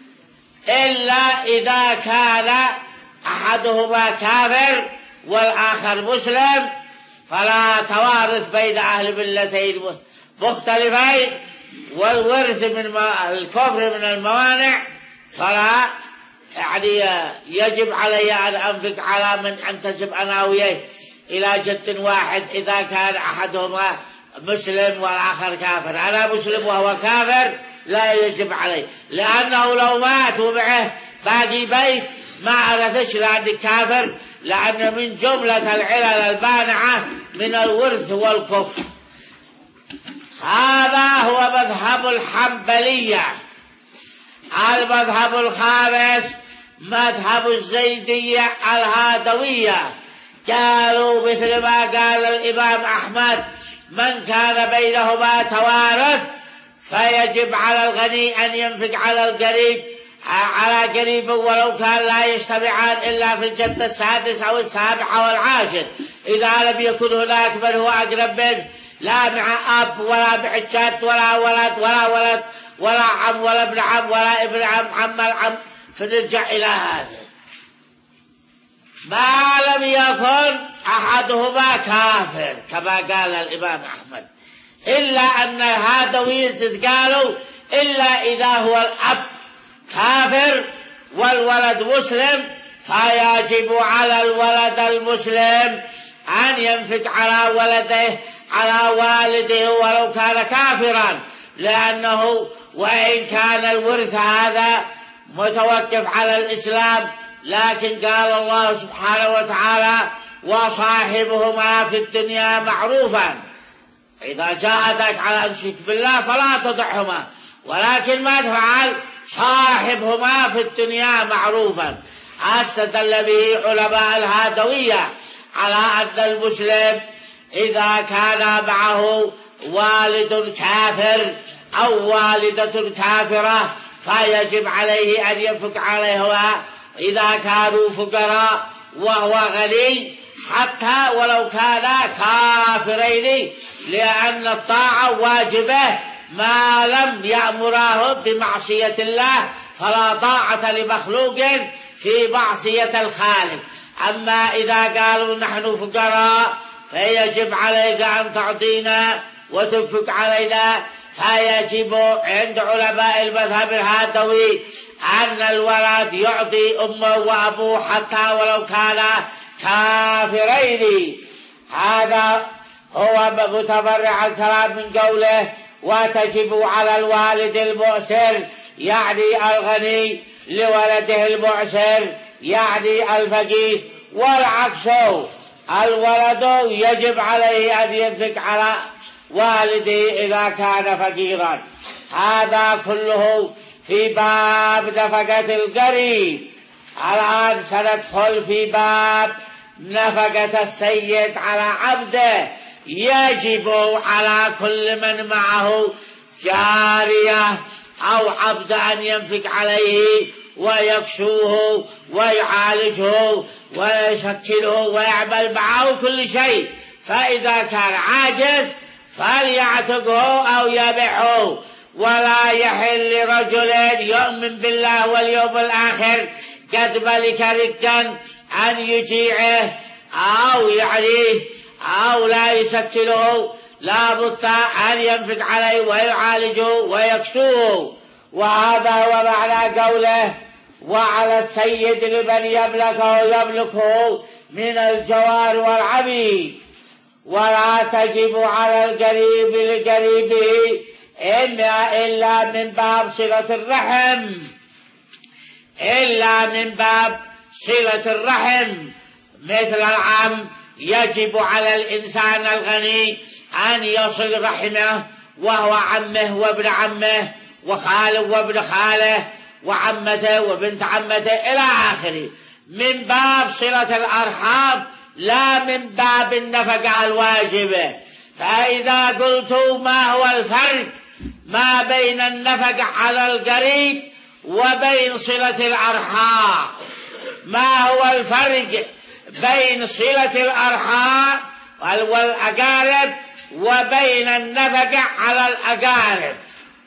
إلا إذا كان أحدهما كافر والآخر مسلم فلا توارث بين أهل ملتين مختلفين، والورث من الكفر من الموانع، فلا يعني يجب علي أن أنفق على من أنتسب أنا وياه إلى جد واحد إذا كان أحدهما مسلم والآخر كافر. أنا مسلم وهو كافر لا يجب عليه، لأنه لو مات ومعه باقي بيت ما أرثش لأنه كافر، لأن من جملة العلل البانعة من الورث والكفر. هذا هو مذهب الحنبلية. المذهب الخامس مذهب الزيدية الهادوية، قالوا مثل ما قال الإمام أحمد من كان بينهما توارث فيجب على الغني أن ينفق على القريب على قريب ولو كان لا يجتمعان إلا في الجد السادس أو السابع أو العاشر، إذا لم يكن هناك من هو أقرب منه لا مع أب ولا مع جد ولا ولد ولا ولد ولا عم ولا ابن عم ولا ابن عم عم العم. فنرجع إلى هذا، ما لم يكن أحدهما كافر كما قال الإمام أحمد، إلا أن الهادويين قالوا إلا إذا هو الأب كافر والولد مسلم فيجب على الولد المسلم أن ينفق على ولده على والده ولو كان كافرا، لأنه وإن كان الورث هذا متوقف على الإسلام، لكن قال الله سبحانه وتعالى وصاحبهما في الدنيا معروفا، إذا جاءتك على أن تشرك بالله فلا تطعهما، ولكن ما تفعل صاحبهما في الدنيا معروفا. استدل به علماء الهادوية على أن المسلم إذا كان معه والد كافر أو والدة كافرة فيجب عليه أن ينفق عليها إذا كانوا فقراء وهو غني، حتى ولو كانا كافرين، لأن الطاعة واجبة ما لم يأمره بمعصية الله، فلا طاعة لمخلوق في معصية الخالق. أما إذا قالوا نحن فقراء فيجب عليك أن تعطينا وتنفق علينا، فيجب عند علماء المذهب الهادوي أن الولد يعطي أمه وأبوه حتى ولو كانا كافرين. هذا هو متبرع الكلام من قوله وتجب على الوالد المؤسر يعني الغني لولده المعسر يعني الفقير، والعكس الولد يجب عليه أن ينفق على والده إذا كان فقيرا. هذا كله في باب نفقة القريب. الآن سندخل في باب نفقة السيد على عبده. يجب على كل من معه جارية أو عبد أن ينفق عليه ويكسوه ويعالجه ويشكله ويعمل معه كل شيء، فإذا كان عاجز فليعتقه أو يبيعه. ولا يحل لرجل يؤمن بالله واليوم الآخر قد ملك رقا أن يجيعه أو يعليه أو لا يسكنه، لا بد أن ينفق عليه ويعالجه ويكسوه. وهذا هو معنى قوله وعلى السيد لمن يملكه يملكه من الجوار والعبيد. ولا تجب على القريب لقريبه إلا, إلا من باب صلة الرحم إلا من باب صلة الرحم مثل العم. يجب على الإنسان الغني أن يصل رحمه وهو عمه وابن عمه وخاله وابن خاله وعمته وبنت عمته إلى آخره، من باب صلة الأرحام لا من باب النفقة الواجبة. فإذا قلت ما هو الفرق ما بين النفقة على القريب وبين صلة الأرحام، ما هو الفرق بين صلة الأرحام والأقارب وبين النفقة على الأقارب؟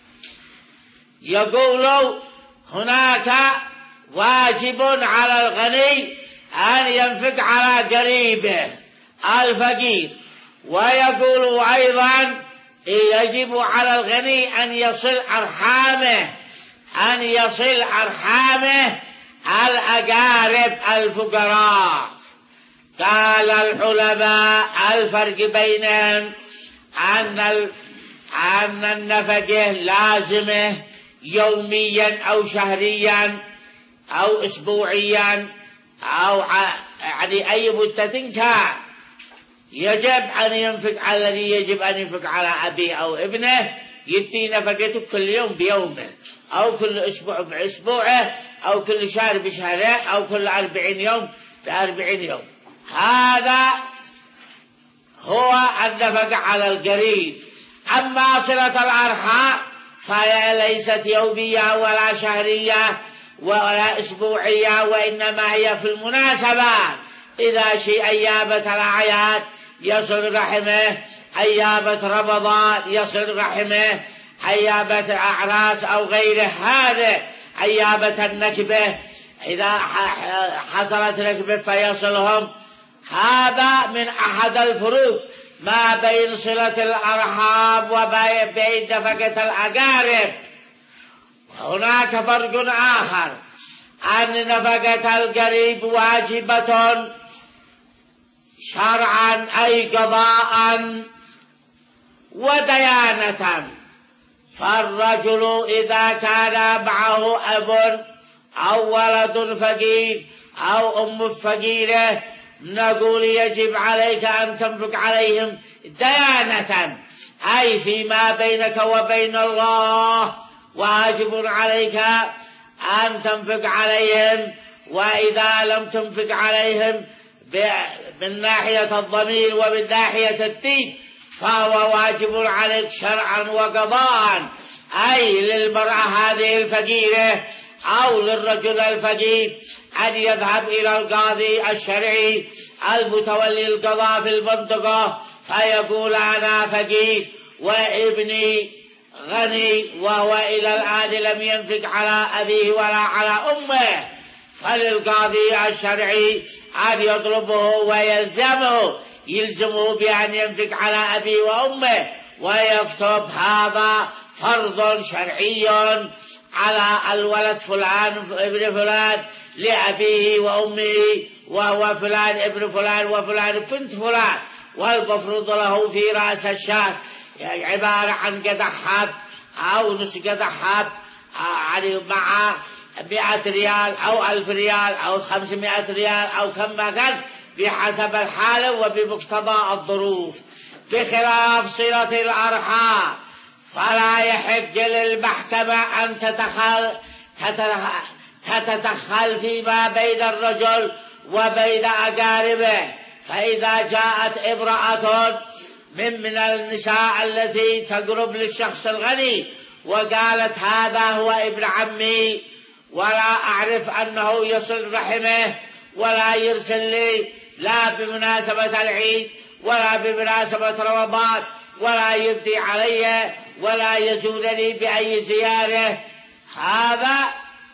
يقول هناك واجب على الغني أن ينفق على قريبه الفقير، ويقول أيضا يجب على الغني أن يصل أرحامه أن يصل أرحامه الأقارب الفقراء. قال العلماء الفرق بينهم أن أن النفقة لازمة يوميا أو شهريا أو أسبوعيا أو يعني أي مدة كان، يجب أن ينفق على الذي يجب أن ينفق على أبيه أو ابنه، يدي نفقته كل يوم بيومه أو كل أسبوع بأسبوعه أو كل شهر بشهره أو كل أربعين يوم بأربعين يوم. هذا هو النفقة على القريب. أما صلة الأرحام فهي ليست يومية ولا شهرية ولا أسبوعية، وإنما هي في المناسبات. إذا شيء أيامة الأعياد يصل رحمه، أيامة رمضان يصل رحمه، أيامة أعراس أو غيره، هذا أيامة النكبة إذا حصلت نكبة فيصلهم. هذا من أحد الفروق ما بين صلة الأرحام وبين نفقة الأقارب. هناك فرق آخر، أن نفقة القريب واجبة شرعا أي قضاء وديانة. فالرجل إذا كان معه أب أو ولد فقير أو أم فقيرة نقول يجب عليك أن تنفق عليهم ديانة، أي فيما بينك وبين الله، واجب عليك أن تنفق عليهم، وإذا لم تنفق عليهم من ناحية الضمير ومن ناحية الدين فهو واجب عليك شرعا وقضاء، أي للمرأة هذه الفقيرة أو للرجل الفقير أن يذهب إلى القاضي الشرعي المتولي القضاء في المنطقة فيقول أنا فقير وابني غني وهو إلى الآن لم ينفق على أبيه ولا على أمه، فللقاضي الشرعي أن يطلبه ويلزمه يلزمه بأن ينفق على أبيه وأمه، ويكتب هذا فرض شرعي على الولد فلان ابن فلان لأبيه وأمه وهو فلان ابن فلان وفلان بنت فلان، والمفروض له في رأس الشهر عبارة عن قدح حب أو نص قدح حب يعني مع مئة ريال أو ألف ريال أو خمسمائة ريال أو كما كان بحسب الحالة وبمقتضى الظروف. بخلاف صلة الأرحام فلا يحق للمحكمة أن تتدخل تتدخل فيما بين الرجل وبين أقاربه، فإذا جاءت امرأة من من النساء التي تقرب للشخص الغني وقالت هذا هو ابن عمي ولا أعرف أنه يصل رحمه ولا يرسل لي لا بمناسبة العيد ولا بمناسبة رمضان ولا يبدي علي ولا يزورني بأي زيارة، هذا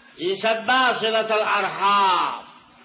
يسمى صلة الأرحام.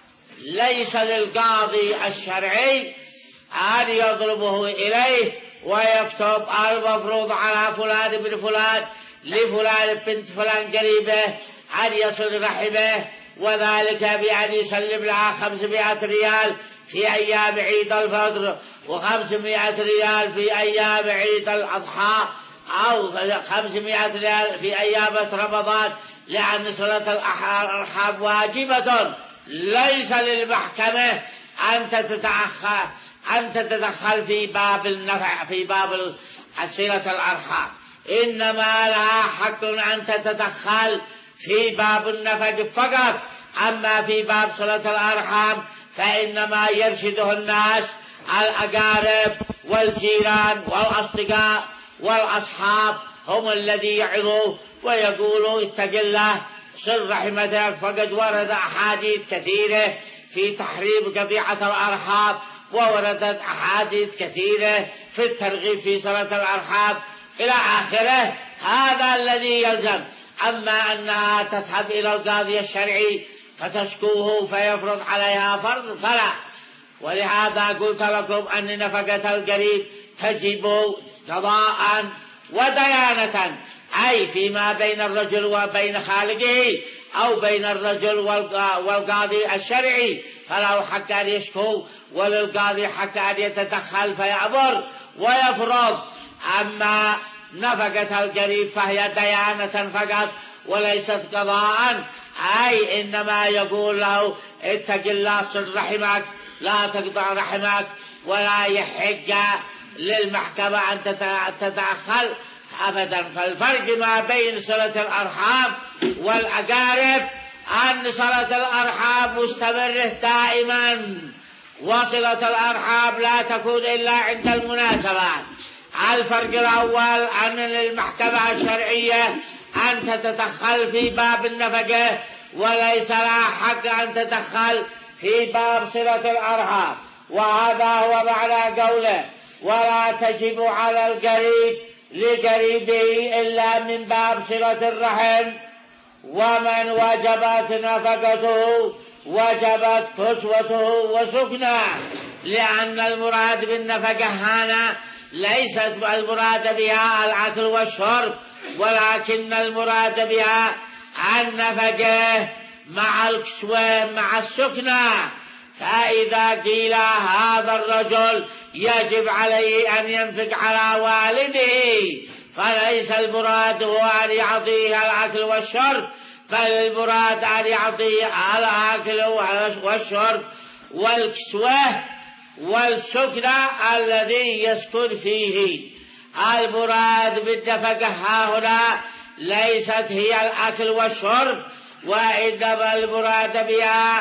ليس للقاضي الشرعي أن يضربه إليه ويكتب المفروض على فلان بن فلان لفلان بنت فلان قريبه أن يصل رحمه، وذلك بأن يسلم لها خمسمائة ريال في أيام عيد الفطر وخمسمائة ريال في أيام عيد الأضحى أو خمسمائة ريال في أيام رمضان، لأن صلة الأرحام واجبة. ليس للمحكمة أن تتدخل أن تتدخل في باب النفع في باب صلة الأرحام، إنما لها حق أن تتدخل في باب النفق فقط. أما في باب صلة الأرحام فإنما يرشده الناس الأقارب والجيران والأصدقاء والأصحاب هم الذي يعظوا ويقولوا اتق الله صل رحمتك، فقد ورد أحاديث كثيرة في تحريم قطيعة الأرحام، ووردت أحاديث كثيرة في الترغيب في صلة الأرحام إلى آخره. هذا الذي يلزم. أما أنها تذهب إلى القاضي الشرعي فتشكوه فيفرض عليها فرض فلا. ولهذا قلت لكم أن نفقة القريب تجب قضاء وديانة، أي فيما بين الرجل وبين خالقه أو بين الرجل والقاضي الشرعي، فله حق أن يشكو وللقاضي حق أن يتدخل فيأمر ويفرض. أما نفقة القريب فهي ديانة فقط وليست قضاء، أي إنما يقول له اتق الله صل رحمك لا تقطع رحمك، ولا يحق للمحكمة أن تتدخل أبدا. فالفرق ما بين صلة الأرحام والأقارب أن صلة الأرحام مستمرة دائما، وصلة الأرحام لا تكون إلا عند المناسبات. الفرق الأول أن للمحكمة الشرعية أن تتدخل في باب النفقة، وليس لها حق أن تتدخل في باب صلة الأرحام. وهذا هو معنى قوله ولا تجب على القريب لقريبه إلا من باب صلة الرحم، ومن وجبت نفقته وجبت كسوته وسكنه، لأن المراد بالنفقة هنا ليست المراد بها الأكل والشرب، ولكن المراد بها النفقة مع الكسوة مع السكنة. فإذا قيل هذا الرجل يجب عليه أن ينفق على والده، فليس المراد هو أن يعطيه الأكل والشرب، بل المراد أن يعطيه الأكل والشرب والكسوة والسكنة الذي يسكن فيه. المراد بالنفقة ها هنا ليست هي الأكل والشرب، وإنما المراد بها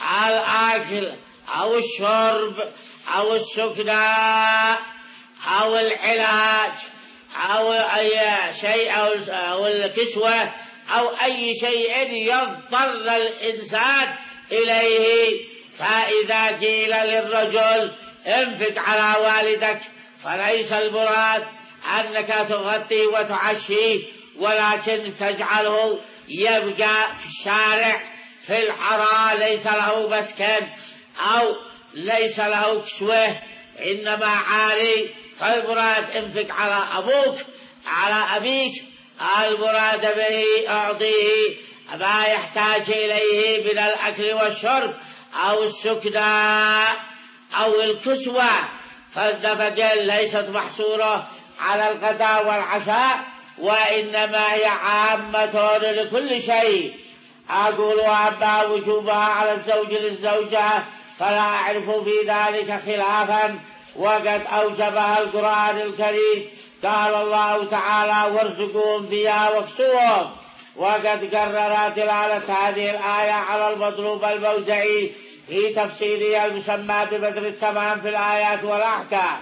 الأكل أو الشرب أو السكنى أو العلاج أو أي شيء أو الكسوة أو أي شيء يضطر الإنسان إليه. فإذا قيل للرجل انفق على والدك فليس المراد أنك تغطي وتعشي، ولكن تجعله يبقى في الشارع في العراء ليس له مسكن أو ليس له كسوة إنما عاري. فالمراد انفق على أبوك على أبيك، المراد به أعطيه ما يحتاج إليه من الأكل والشرب أو السكنى أو الكسوة. فالنفقة ليست محصورة على الغداء والعشاء، وإنما هي عامة لكل شيء. أقول أما وجوبها على الزوج للزوجة فلا أعرف في ذلك خلافا، وقد أوجبها القرآن الكريم. قال الله تعالى وارزقوهم فيها واكسوهم، وقد قرر دلالة هذه الآية على المطلوب الموضعي في تفسيرها المسمى ببدر التمام في الآيات والأحكام.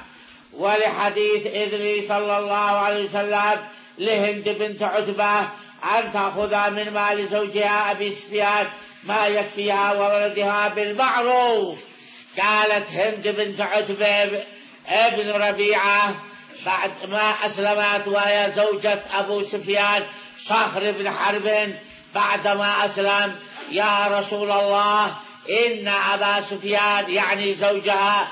ولحديث إذن صلى الله عليه وسلم لهند بنت عتبة أن تأخذ من مال زوجها أبي سفيان ما يكفيها وولدها بالمعروف. قالت هند بنت عتبة ابن ربيعة بعد ما أسلمت وهي زوجة أبو سفيان صخر بن حرب بعدما أسلم: يا رسول الله إن أبا سفيان يعني زوجها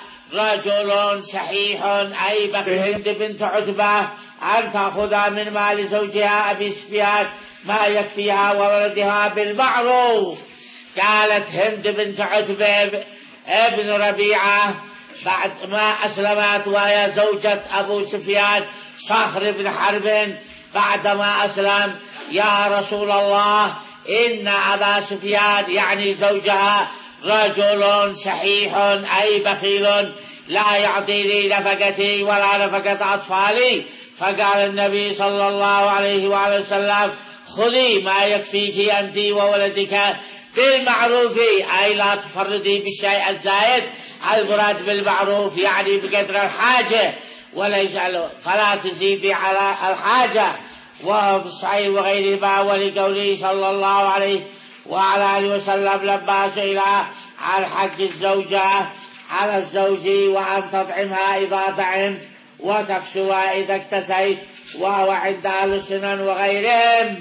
رجل صحيح أي بخيل. هند بنت عتبة أن تأخذ من مال زوجها أبي سفيان ما يكفيها وولدها بالمعروف. قالت هند بنت عتبة ابن ربيعة بعد ما أسلمت وهي زوجة أبو سفيان صخر بن حرب بعدما أسلم: يا رسول الله إن أبا سفيان يعني زوجها رجل شحيح أي بخيل لا يعطيني نفقتي ولا نفقة أطفالي. فقال النبي صلى الله عليه وآله وسلم: خذي ما يكفيك أنت وولدك بالمعروف، أي لا تفردي بالشيء الزائد. المراد بالمعروف يعني بقدر الحاجة وليس فلا تزيدي على الحاجة. وفي الصحيح وغيرهما ولقوله صلى الله عليه وعلى آله وسلم لما سئل عن حق الزوجة على الزوج وأن تطعمها إذا طعمت وتكسوها إذا اكتسيت، وهو عند أهل السنن وغيرهم.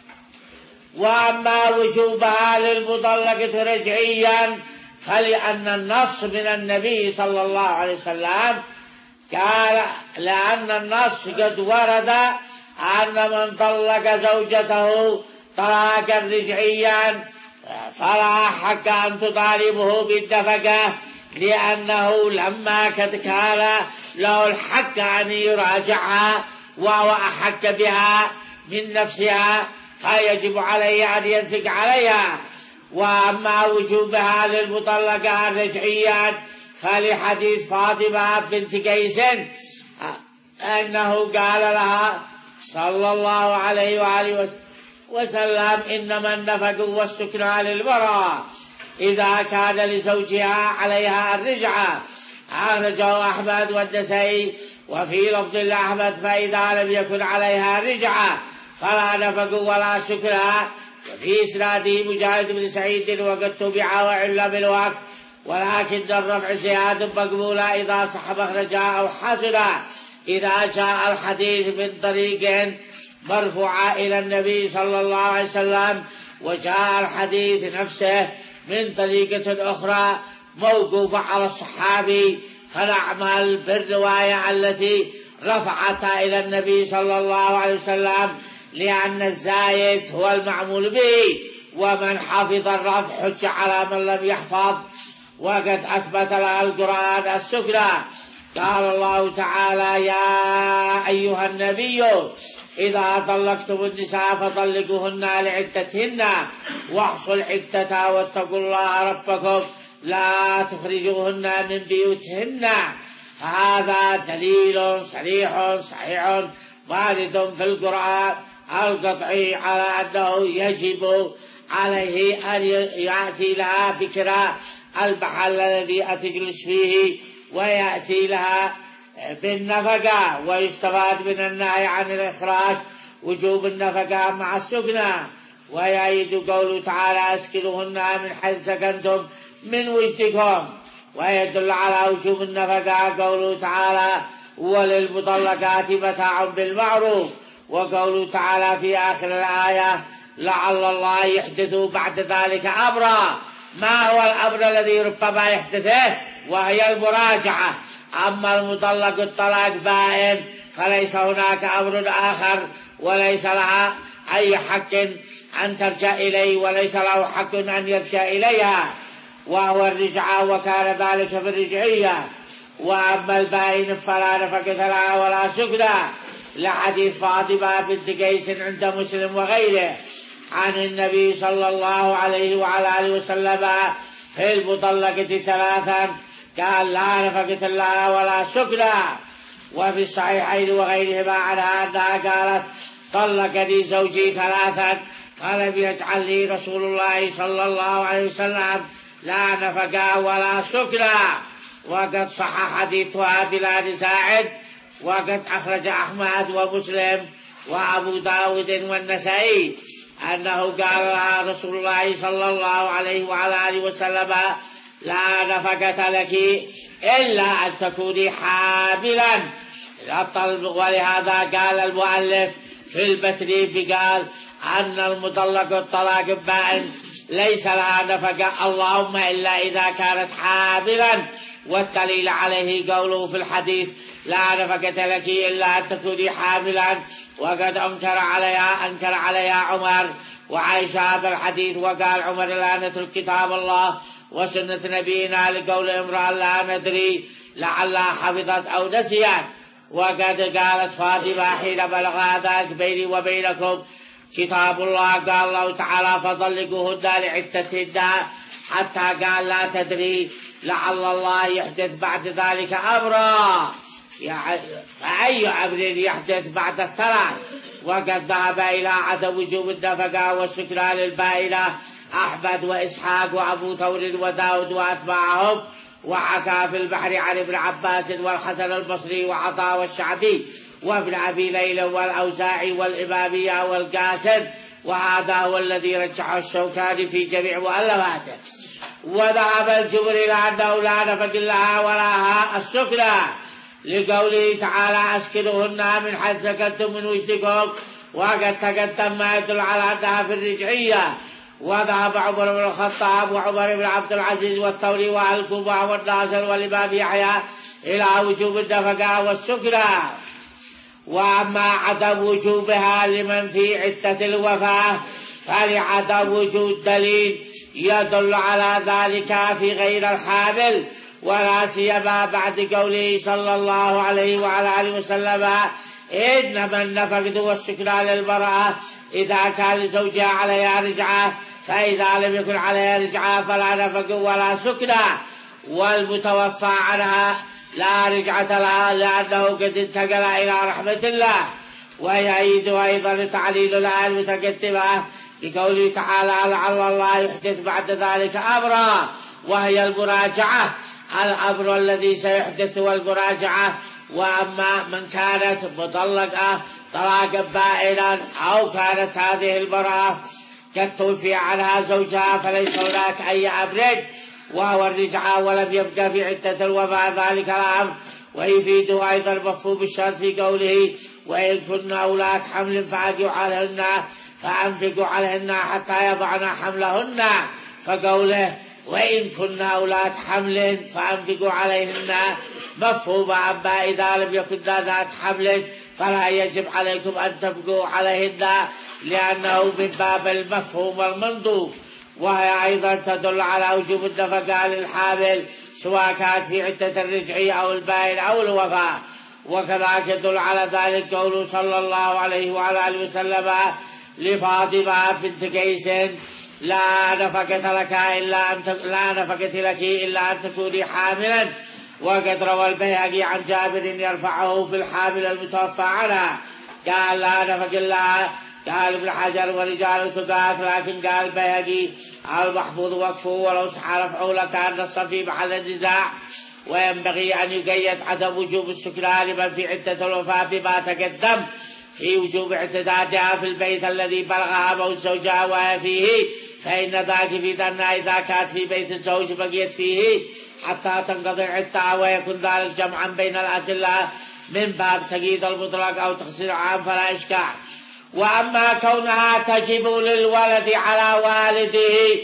وأما وجوبها للمطلقة رجعيا فلأن النص من النبي صلى الله عليه وسلم قال: لأن النص قد ورد أن من طلق زوجته طلاقا رجعيا فلا حق أن تطالبه بالنفقة، لأنه لما قد كان له الحق أن يراجعها وهو أحق بها من نفسها فيجب عليه أن ينفق عليها. وأما وجوبها للمطلقة رجعيا فلحديث فاطمة بنت قيس أنه قال لها صلى الله عليه وآله وسلم: إنما النفق والسكنى للمرأة إذا كان لزوجها عليها الرجعة. أخرجه أحمد والنسائي. وفي لفظ لأحمد: فإذا لم يكن عليها رجعة فلا نفق ولا سكنى. وفي إسناده مجاهد بن سعيد وقد تبع وعل بالوقف، ولكن الرفع زيادة مقبولة إذا صح مخرجا أو حسنا إذا جاء الحديث من طريق مرفوعة إلى النبي صلى الله عليه وسلم، وجاء الحديث نفسه من طريقة أخرى موقوفة على الصحابي، فنعمل بالرواية التي رفعتها إلى النبي صلى الله عليه وسلم، لأن الزايد هو المعمول به، ومن حفظ الرفع حج على من لم يحفظ. وقد أثبت لها القرآن السكنى. قال الله تعالى: يا أيها النبي إذا طلقتم النساء فطلقوهن لعدتهن واحصوا العدة واتقوا الله ربكم لا تخرجوهن من بيوتهن. فهذا دليل صريح صحيح وارد في القرآن القطعي على أنه يجب عليه أن يأتي لها بكرة المحل الذي أتجلس فيه ويأتي لها بالنفقة. ويستفاد من النهي عن الإخراج وجوب النفقة مع السكنى. ويعيد قوله تعالى اسكنوهن من حيث سكنتم من وجدكم. ويدل على وجوب النفقة قوله تعالى وللمطلقات متاع بالمعروف. وقوله تعالى في آخر الآية لعل الله يحدث بعد ذلك أمرا. ما هو الأمر الذي ربما يحدثه؟ وهي المراجعة. أما المطلق الطلاق بائن فليس هناك أمر آخر وليس لها أي حق أن ترجع إليه وليس له حق أن يرجع إليها وهو الرجعة، وكان ذلك في الرجعية. وأما البائن فلا نفقة لها ولا سكنى لحديث فاطمة بنت قيس عند مسلم وغيره عن النبي صلى الله عليه وعلى آله وسلم في المطلقة ثلاثا قال لا نفقة لها ولا سكنى. وفي الصحيحين وغيرهما عنها أنها قالت طلقني زوجي ثلاثا فلم يجعل لي رسول الله صلى الله عليه وسلم لا نفقة ولا سكنى. وقد صح حديثها بلا نزاع وقد أخرج أحمد ومسلم وأبو داود والنسائي أنه قال لها رسول الله صلى الله عليه وعلى آله وسلم لا نفقة لك إلا أن تكوني حاملا. ولهذا قال المؤلف في المتن قال أن المطلق الطلاق البائن ليس لها نفقة اللهم إلا إذا كانت حاملا. والدليل عليه قوله في الحديث لا نفقة لك إلا أن تكوني حاملا. وقد أنكر عليها أنكر عليها عمر وعائشة هذا الحديث وقال عمر لا نترك كتاب الله وسنة نبينا لقول امرأة لا ندري لعلها حفظت أو نسيت. وقد قالت فاطمة حين بلغ ذلك بيني وبينكم كتاب الله قال الله تعالى فطلقوهن لعدتهن حتى قال لا تدري لعل الله يحدث بعد ذلك أمرا. فأي أمر يحدث بعد الثلاث. وقد ذهب إلى عدم وجوب النفقة والسكنى للبائنة أحمد وإسحاق وأبو ثور وداود وأتباعهم. وحكى في البحر عن ابن عباس والحسن البصري وعطاء والشعبي وابن أبي ليلى والأوزاعي والإمامية والقاسم. وهذا هو الذي رجحه الشوكاني في جميع مؤلفاته. وذهب الجمهور إلى أنه لا نفقة لها ولها السكنى لقوله تعالى اسكنوهن من حيث سكنتم من وجدكم. وقد تقدم ما يدل على أنها في الرجعية. وذهب عمر بن الخطاب وعمر بن عبد العزيز والثوري وأهل الكوفة والناصر والإمام يحيى إلى وجوب النفقة والسكنى. وأما عدم وجوبها لمن في عدة الوفاة فلعدم وجود دليل يدل على ذلك في غير الحامل ولا سيما بعد قوله صلى الله عليه وعلى آله وسلم إنما النفقة والسكنى للمرأة إذا كان زوجها عليها رجعة فإذا لم يكن عليها رجعة فلا نفقة ولا سكنى. والمتوفى عنها لا رجعة لها لأنه قد انتقل إلى رحمة الله. ويعيد أيضا تعليل الآية المتقدمة لقوله تعالى لعل الله يحدث بعد ذلك أمرا وهي المراجعة الأمر الذي سيحدث والمراجعة. وأما من كانت مطلقة طلاقا بائنا أو كانت هذه المرأة قد توفي عنها زوجها فليس هناك أي أمر وهو الرجعة ولم يبقى في عدة الوفاة ذلك الأمر. ويفيد أيضا مفهوم الشرط في قوله وإن كن أولاد حمل فأنفقوا عليهن فأنفقوا عليهن حتى يضعن حملهن. فقوله وإن كن أولاد حمل فأنفقوا عليهن مفهوم. أما إذا لم يكن ذات حمل فلا يجب عليكم أن تنفقوا عليهن لأنه من باب المفهوم المنظور. وهي أيضا تدل على وجوب النفقة للحامل سواء كانت في عدة الرجعية أو البائن أو الوفاة. وكذلك يدل على ذلك قوله صلى الله عليه وعلى آله وسلم لفاطمة بنت قيس لا نفقة لك إلا أن لا نفقة لك إلا أن تكوني حاملا. وقد روى البيهقي عن جابر يرفعه في الحامل المتوفى عنها قال لا نفق الله. قال ابن حجر ورجال ثقات، لكن قال البيهقي المحفوظ وقفه ولو صح رفعه لكان نص في محل النزاع، وينبغي أن يقيد عدم وجوب السكران لمن في عدة الوفاة بما تقدم في وجوب اعتدادها في البيت الذي بلغها موت زوجها وهي فيه، فإن ذاك في ذن إذا كانت في بيت الزوج بقيت فيه حتى تنقضي العدة، ويكون ذلك جمعا بين الأدلة من باب تقييد المطلق أو تخصيص عام فلا إشكال. وأما كونها تجب للولد على والده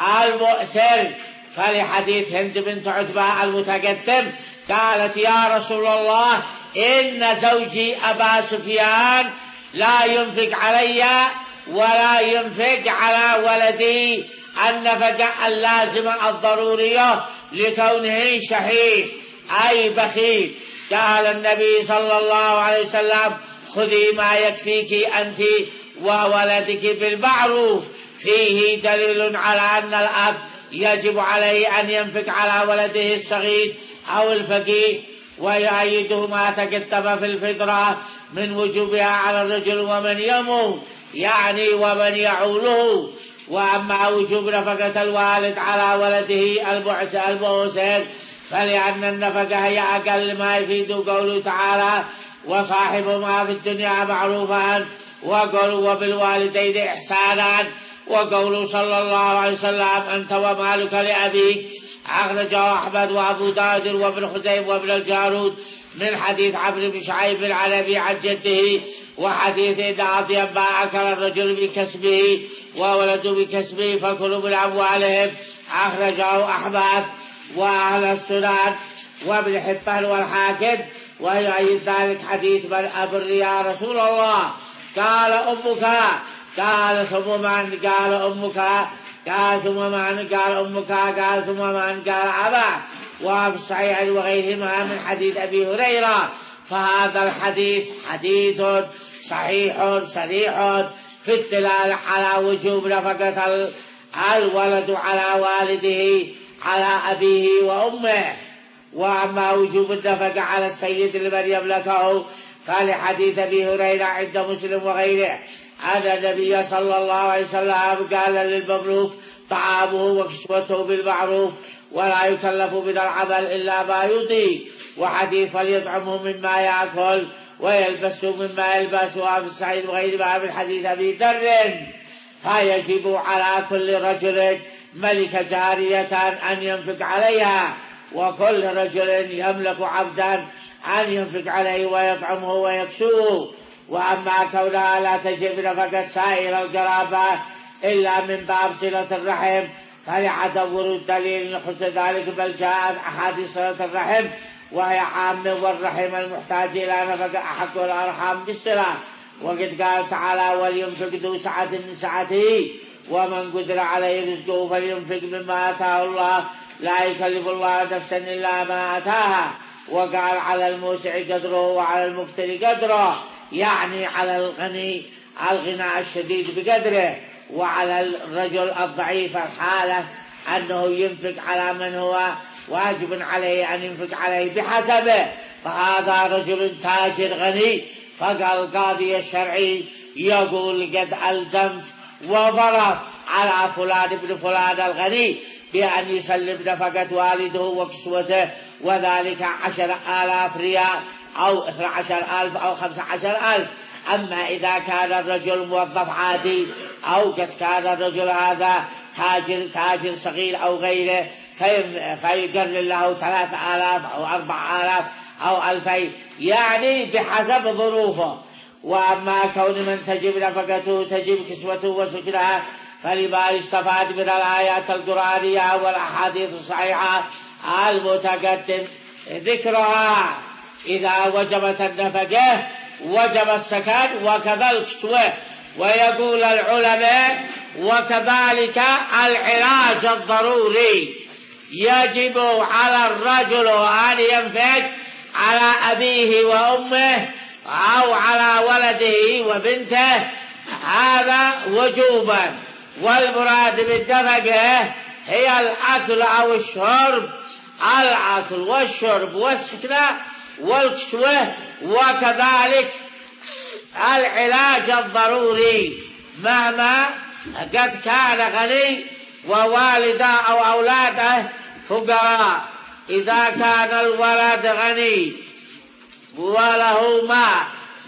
المؤسر فلحديث هند بنت عتبة المتقدم قالت يا رسول الله إن زوجي أبا سفيان لا ينفق علي ولا ينفق على ولدي النفقة اللازمة الضرورية لكونه شحيح أي بخيل. قال النبي صلى الله عليه وسلم خذي ما يكفيك أنت وولدك بالمعروف، فيه دليل على أن الأب يجب عليه أن ينفق على ولده الصغير أو الفقير، ويؤيده ما تكتب في الفطرة من وجوبها على الرجل ومن يموت يعني ومن يعوله. وأما وجوب نفقة الوالد على ولده المؤسر فلأن النفقة هي أقل ما يفيد قوله تعالى وصاحب ما في الدنيا معروفا، وقوله وبالوالدين إحسانا، وقوله صلى الله عليه وسلم أنت ومالك لأبيك أخرجه أحمد وأبو داود وابن خزيمة وابن الجارود من حديث عمرو بن شعيب عن أبي عن جده، وحديث إذا أعطي ما أكل الرجل بكسبه وولد بكسبه فكلوا من أموالهم أخرجه أحمد وأهل السنن وابن حبان والحاكم. ويؤيد ذلك حديث من أبر يا رسول الله قال أمك قال ثم من قال أمك قال ثم من قال أمك قال ثم من قال أبا، وفي الصحيح وغيرهما من حديث أبي هريرة. فهذا الحديث حديث صحيح صريح في الدلالة على وجوب نفقة الولد على والده على أبيه وأمه. وأما وجوب النفقة على السيد لمن يملكه فلحديث أبي هريرة عند مسلم وغيره أن النبي صلى الله عليه وسلم قال للمملوك طعامه وكسوته بالمعروف ولا يكلف من العمل إلا ما يطيق، وحديث فليطعمه مما يأكل ويلبسه مما يلبس. وفي الصحيح وغيرها من حديث أبي ذر فيجب على كل رجل ملك جارية أن ينفق عليها، وكل رجل يملك عبدا أن ينفق عليه ويطعمه ويكسوه. وأما كونها لا تجب نفقة سائر القرابات إلا من باب صلة الرحم فلعدم ورود دليل لحسن ذلك، بل جاءت أحاديث صلة الرحم وهي عامة، والرحم المحتاج إلى نفقة أحق الأرحام بالصلة. وقد قال تعالى ولينفق ذو سعة من سعته ومن قدر عليه رزقه فلينفق مما آتاه الله لا يكلف الله نفسا إلا ما آتاها. وقال على الموسع قدره وعلى المقتر قدره، يعني على الغني الغنى الشديد بقدره، وعلى الرجل الضعيف الحالة أنه ينفق على من هو واجب عليه أن ينفق عليه بحسبه. فهذا رجل تاجر غني، فقال القاضي الشرعي يقول قد ألزمت وفرض على فلان ابن فلان الغني بأن يسلم نفقة والده وكسوته، وذلك عشر آلاف ريال أو اثنى عشر ألف أو خمسة عشر ألف. أما إذا كان الرجل موظف عادي أو قد كان الرجل هذا تاجر تاجر صغير أو غيره فيقرر له ثلاثة آلاف أو أربعة آلاف أو ألفين، يعني بحسب ظروفه. وأما كون من تجب نفقته تجب كسوته وسكنها فلما يستفاد من الآيات القرآنية والأحاديث الصحيحة المتقدم ذكرها. إذا وجبت النفقة وجب السكن وكذا الكسوة. ويقول العلماء وكذلك العلاج الضروري يجب على الرجل أن ينفق على أبيه وأمه أو على ولده وبنته، هذا وجوبا. والمراد بالنفقة هي الأكل أو الشرب العقل والشرب والسكنة والكسوة، وكذلك العلاج الضروري مهما قد كان غني ووالده أو أولاده فقراء. إذا كان الولد غني وله ماء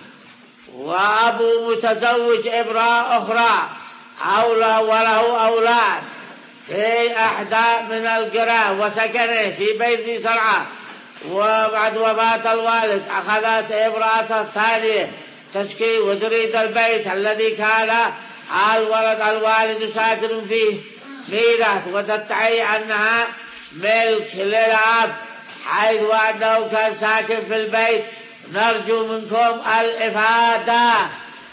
وأبو متزوج امرأة أخرى أو له وله أولاد في أحدى من القرى وسكنه في بيت ذي صرعة، وبعد وفاة الوالد أخذت امرأة الثانية تشكي وتريد البيت الذي كان الولد الوالد ساكن فيه ميراث، وتدعي أنها ملك للأب حيث وأنه كان ساكن في البيت. نرجو منكم الإفادة.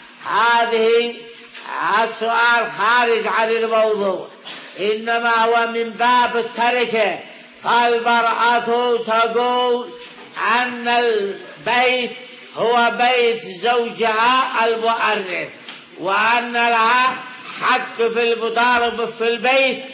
هذه السؤال خارج عن الموضوع، إنما هو من باب التركة. فالمرأة تقول أن البيت هو بيت زوجها المؤرث، وأن لها حق في المضاربة في البيت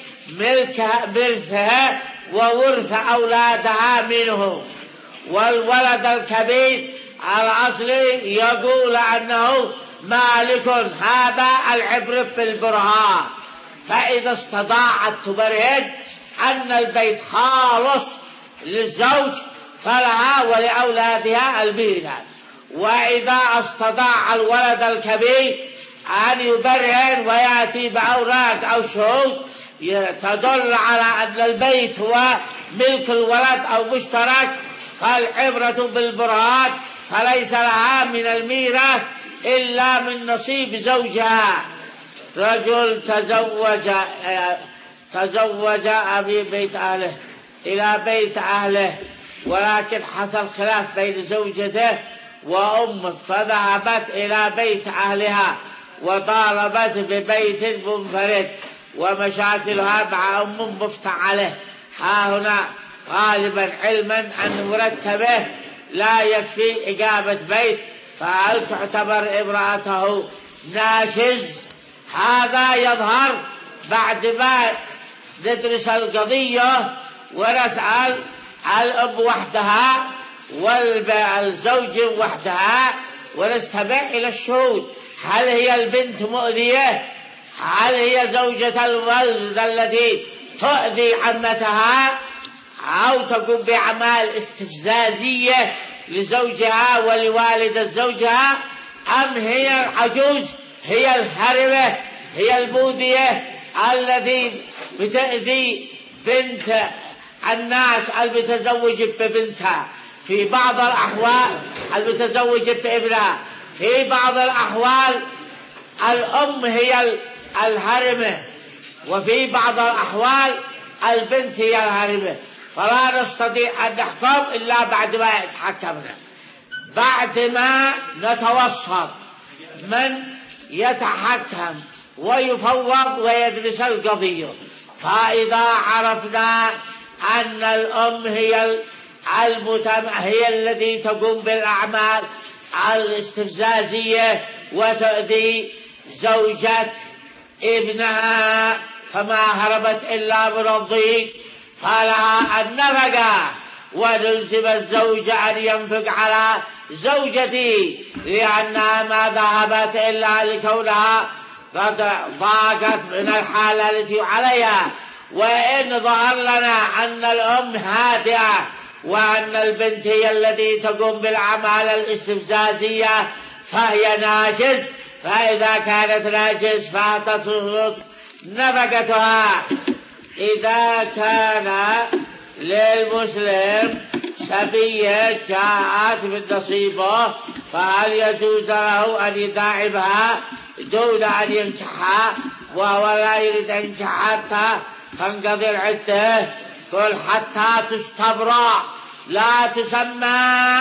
ملكها وورث أولادها منه. والولد الكبير الأصلي يقول أنه مالك. هذا العبرة بالبرهان. فإذا استطاعت تبرهن أن البيت خالص للزوج فلها ولأولادها الميراث. وإذا استطاع الولد الكبير أن يبرهن ويأتي بأوراق أو شهود تدل على أن البيت هو ملك الولد أو مشترك، فالعبرة بالبرهان، فليس لها من الميراث إلا من نصيب زوجها. رجل تزوج تزوج أبي بيت أهله إلى بيت أهله، ولكن حصل خلاف بين زوجته وأمه، فذهبت إلى بيت أهلها وطالبت ببيت منفرد، ومشاكلها مع أم مفتعلة. ها هنا غالبا علما أن مرتبه لا يكفي إقامة بيت، فهل تعتبر امرأته ناشز؟ هذا يظهر بعد ما ندرس القضية ونسأل الأم وحدها والزوج وحدها ونستمع إلى الشهود. هل هي البنت مؤذية؟ هل هي زوجة الولد الذي تؤذي عمتها أو تقوم بأعمال استفزازية لزوجها ولوالد زوجها، أم هي العجوز، هي الهرمة، هي المؤذية الذي بتأذي بنت الناس المتزوجة ببنتها؟ في بعض الأحوال المتزوجة بابنها، في بعض الأحوال الأم هي الهرمة، وفي بعض الأحوال البنت هي الهرمة. فلا نستطيع أن نحكم إلا بعد ما يتحكمنا، بعد ما نتوسط من يتحكم ويفوض ويدرس القضية. فإذا عرفنا أن الأم هي المتم... هي التي تقوم بالأعمال الاستفزازية وتؤذي زوجة ابنها فما هربت إلا من الضيق، فلها النفقة، ونلزم الزوج أن ينفق على زوجته لأنها ما ذهبت إلا لكونها قد ضاقت من الحالة التي عليها. وإن ظهر لنا أن الأم هادئة وأن البنت هي التي تقوم بالأعمال الاستفزازية فهي ناجز، فإذا كانت ناجز فتصرف نفقتها. إذا كان للمسلم سبية جاءت من نصيبه فهل يجوز له أن يداعبها دون أن ينكحها وهو لا يريد أن ينكحها حتى تنقضي العدة؟ قل حتى تستبرأ، لا تسمى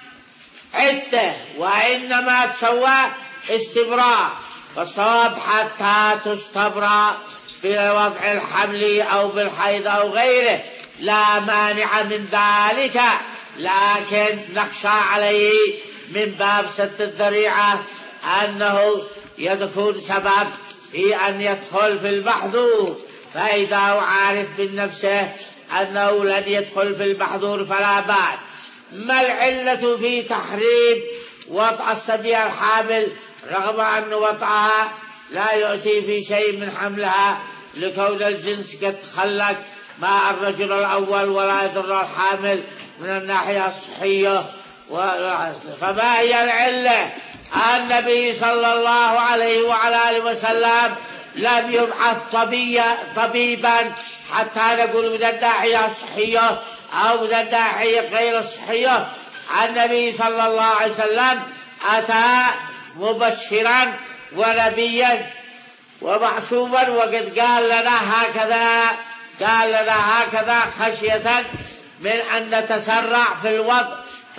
عدة وإنما تسوى استبراء، فالصواب حتى تستبرأ بوضع الحمل أو بالحيض أو غيره، لا مانع من ذلك، لكن نخشى عليه من باب سد الذريعة أنه يكون سبب في أن يدخل في المحظور، فإذا عارف من نفسه أنه لن يدخل في المحظور فلا بأس. ما العلة في تحريم وطأ الصبية الحامل رغم أن وطأها لا يؤتي في شيء من حملها لكون الجنس قد تخلق مع الرجل الأول ولا يضر الحامل من الناحية الصحية؟ فما هي العلة؟ النبي صلى الله عليه وعلى آله وسلم لم يبعث طبيبا حتى نقول من الناحية الصحية أو من الناحية غير الصحية. النبي صلى الله عليه وسلم أتى مبشرا ونبيا ومعصوما، وقد قال لنا هكذا قال لنا هكذا خشية من أن نتسرع في الوضع.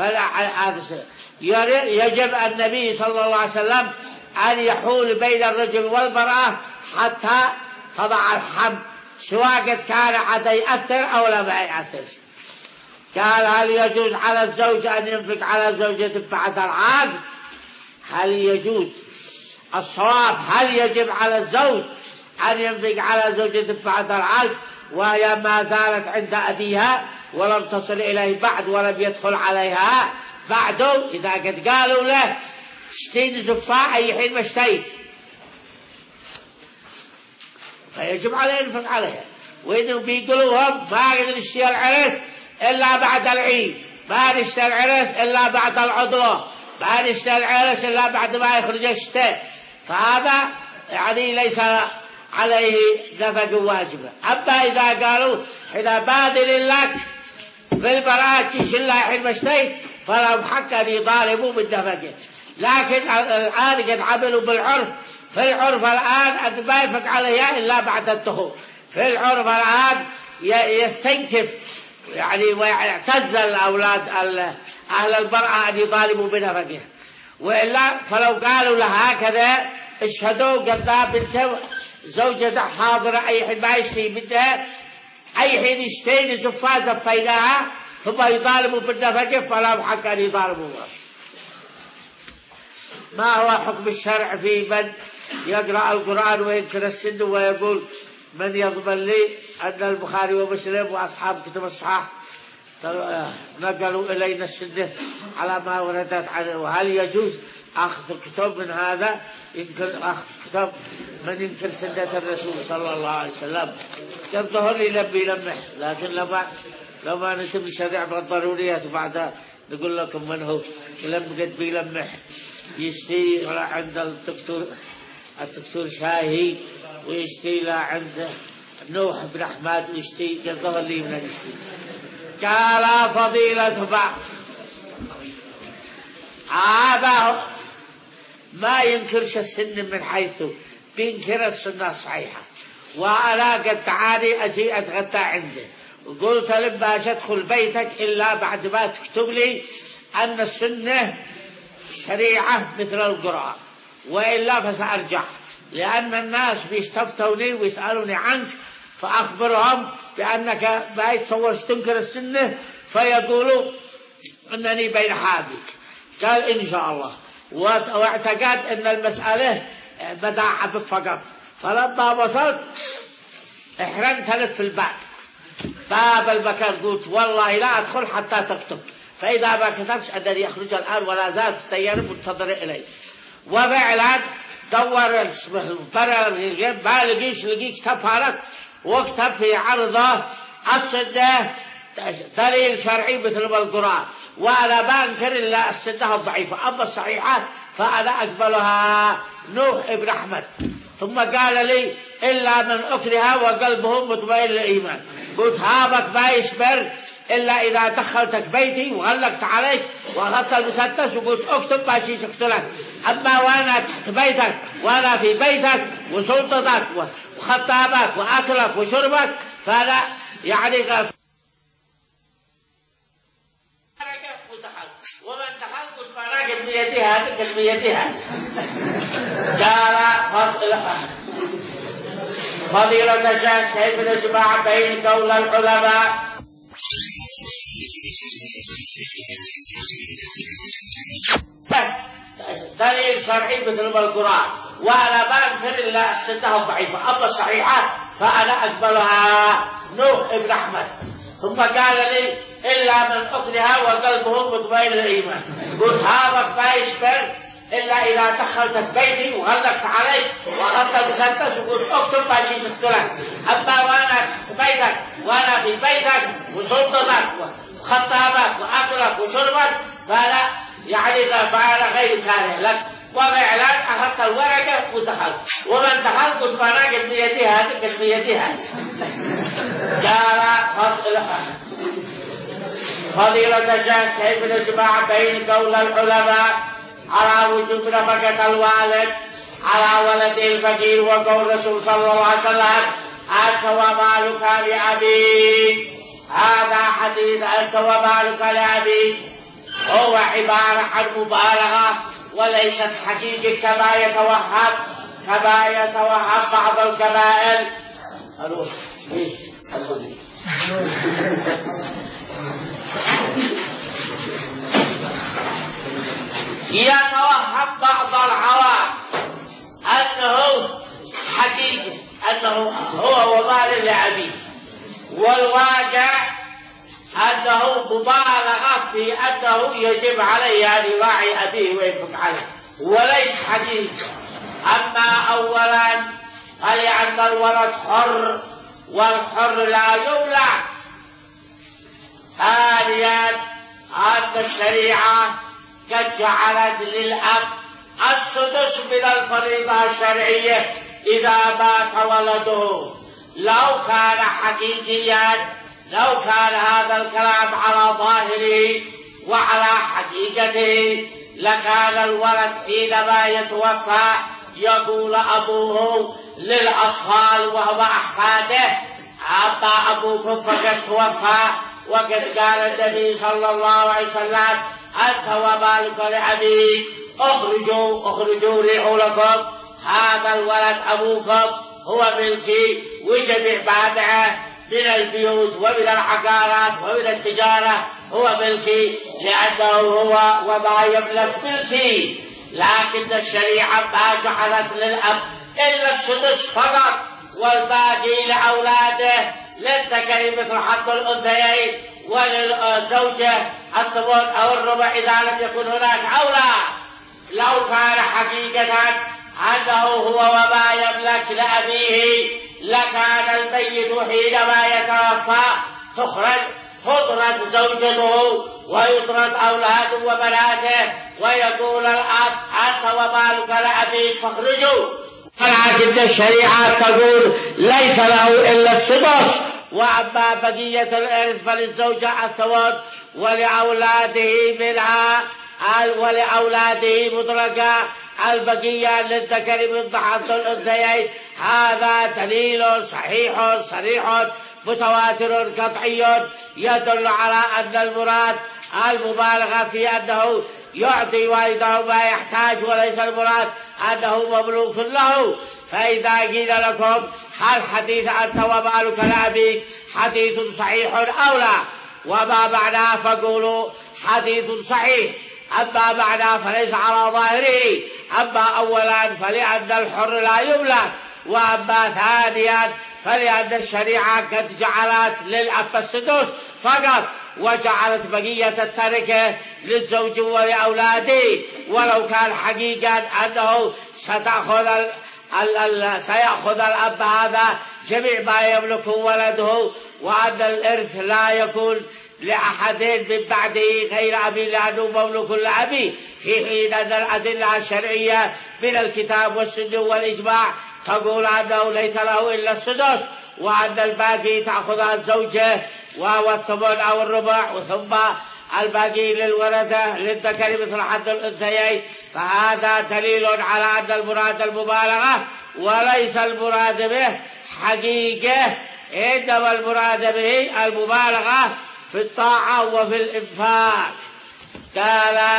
يجب النبي صلى الله عليه وسلم أن يحول بين الرجل والمرأة حتى تضع الحمل، سواء قد كان عاد يأثر أو لا ما يأثر. قال هل يجوز على الزوج أن ينفق على زوجته بعد العقد؟ هل يجوز؟ الصواب هل يجب على الزوج أن ينفق على زوجته بعد العقد وهي ما زالت عند أبيها ولم تصل إليه بعد ولم يدخل عليها بعده؟ إذا قد قالوا له اشتين زفاء أي حين ما اشتيت فيجب عليه ينفق عليها. وإنهم بيقولوا هم ما قدر نشتري العرس إلا بعد العيد، ما نشتري العرس إلا بعد العطلة، ما نشتري العرس إلا بعد ما يخرج الشتاء، فهذا يعني ليس عليه نفق واجبة. أما إذا قالوا حين باذل لك بالبراءة شلا حين ما اشتيت فلهم حق أن يطالبوا بالنفقة. لكن الآن قد عملوا بالعرف، في العرف الآن أن ما ينفق عليها إلا بعد الدخول، في العرف الآن يستنكف يعني ويعتز الأولاد أهل المرأة أن يطالبوا بنفقها. وإلا فلو قالوا لها هكذا اشهدوا قد بنت زوجة حاضرة أي حين ما يشتي بدها أي حين يشتين زفا زفيناها ثم يطالبوا بالنفقة فلهم حق أن يطالبوا. ما هو حكم الشرع في من يقرأ القرآن وينكر السن ويقول من يضمن لي أن البخاري ومسلم وأصحاب كتب الصحاح نقلوا إلينا السنة على ما وردت عنه؟ وهل يجوز أخذ كتب من هذا ينكر أخذ كتب من ينكر سنة الرسول صلى الله عليه وسلم؟ كان ظهر لي لم يلمح، لكن لما لما نتم الشريعة بالضروريات بعد نقول لكم من هو لم قد بيلمح يشتي عند الدكتور الدكتور شاهي ويشتي لا عند نوح بن أحمد ويشتي ظهر لي من الشتي. قال فضيلة بعض هذا ما ينكرش السن من حيث بينكر السنة الصحيحة. وأنا قد تعالي أجي أتغدى عنده وقلت لما أدخل بيتك إلا بعد ما تكتب لي أن السنة شريعة مثل القرآن، وإلا فسأرجع، لأن الناس بيستفتوني ويسألوني عنك فأخبرهم بأنك ما يتصورش تنكر السنة فيقولوا أنني بين حابك. قال إن شاء الله، واعتقد أن المسألة بدأ فقط. فلما وصلت احرمت لف في الباب باب المكان قلت والله لا أدخل حتى تكتب، فإذا ما كتبش أنني يخرج الآن ولا زالت السيارة منتظرة إلي. وفعلا دور البرر ما لقيش لقي كتاب فارق واكتب في عرضه السنة دليل شرعي مثل القرآن، وأنا بانكر إلا السنة الضعيفة، أما الصحيحة فأنا أقبلها. نوح ابن أحمد ثم قال لي إلا من أكره وقلبه مطمئن للإيمان. قلت هابك ما يشبر إلا إذا دخلتك بيتي وغلقت عليك وأخذت المسدس وقلت اكتب ما شيء اقتلك. أما وأنا تحت بيتك وأنا في بيتك وسلطتك وخطابك وأكلك وشربك فأنا يعني قال ومن دخل قلت فراقب بيدها بكل بيدها. قال فضيلة الشيخ كيف نجمع بين قول العلماء دليل شرعي مثل القرآن وأنا ما أنكر إلا السنة الضعيفة، أما الصحيحة فأنا أقبلها. نوح ابن أحمد ثم قال لي إلا من أكلها وقلبه مطمئن الإيمان. قلت هذا ما يشبه إلا إذا دخلت بيتي وغلقت عليك وأخذت المسدس وقلت اكتب ما شيء شفتلك. أما وأنا في بيتك وأنا في بيتك وسلطتك وخطابك وأكلك وشربك فأنا يعني فأنا غير كاره لك. وفعلا أخذت الورقة ودخلت، ومن دخل قلت فراقت بيديها تقت بيديها. قال فضيلة الشيخ كيف نجمع بين قول العلماء على وجوب نفقة الوالد على ولده الفقير وقول الرسول صلى الله عليه وسلم أنت ومالك لأبيك؟ هذا حديث أنت ومالك لأبيك هو عبارة عن مبالغة وليست حقيقة كما يتوهم كما يتوهم بعض القبائل. يتوهم بعض العوام أنه حقيقة أنه هو ومال لأبيه، والواقع أنه مبالغة في أنه يجب عليه أن يراعي أبيه وينفق عليه وليس حقيقة. أما أولا فلأن الولد حر والحر لا يمنع. ثانيا أن الشريعة قد جعلت للأب السدس من الفريضة الشرعية إذا مات ولده. لو كان حقيقيا لو كان هذا الكلام على ظاهره وعلى حقيقته لكان الولد حينما يتوفى يقول أبوه للأطفال وهو أحفاده أما أبوكم فقد توفى، وقد قال النبي صلى الله عليه وسلم أنت ومالك لأبيك اخرجوا اخرجوا رعولكم، هذا الولد أبوكم هو ملكي وجميع ما معه من البيوت ومن العقارات ومن التجارة هو ملكي لأنه هو وما يملك ملكي. لكن الشريعة ما جعلت للأب إلا السدس فقط والباقي لأولاده للذكر مثل حظ الأنثيين وللزوجة الثمن أو الربع إذا لم يكن هناك أولاد. لو كان حقيقة أنه هو وما يملك لأبيه لكان الميت حينما يتوفى تخرج تطرد زوجته ويطرد أولاده وبناته ويقول الأب أنت ومالك لأبيك فاخرجوا. ولكن الشريعة تقول ليس له إلا السدس، وأما بقية الإرث فللزوجة الثمن ولأولاده منها ولأولاده مطلقا البقية للذكر مثل حظ الأنثيين. هذا دليل صحيح صريح متواتر قطعي يدل على أن المراد المبالغة في أنه يعطي والده ما يحتاج وليس المراد أنه مملوك له. فإذا قيل لكم هل حديث أنت ومالك لأبيك حديث صحيح أو لا وما معناه فقولوا حديث صحيح، أما معناه فليس على ظاهره. أما أولا فلأن الحر لا يملك، وأما ثانيا فلأن الشريعة قد جعلت للأب السدس فقط وجعلت بقية التركة للزوج ولأولاده. ولو كان حقيقا أنه ستأخذ ال ال ال سيأخذ الأب هذا جميع ما يملكه ولده، وأن الإرث لا يكون لأحد من بعده غير أبي لأنه مملوك لأبي، في حين أن الأدلة الشرعية من الكتاب والسنة والإجماع تقول أنه ليس له إلا السدس، وأن الباقي تأخذ الزوجة وهو الثمن أو الربع، وثم الباقي للورثة للذكر مثل حظ الأنثيين. فهذا دليل على أن المراد المبالغة وليس المراد به حقيقة، إنما المراد به المبالغة في الطاعة وفي الإنفاق. قال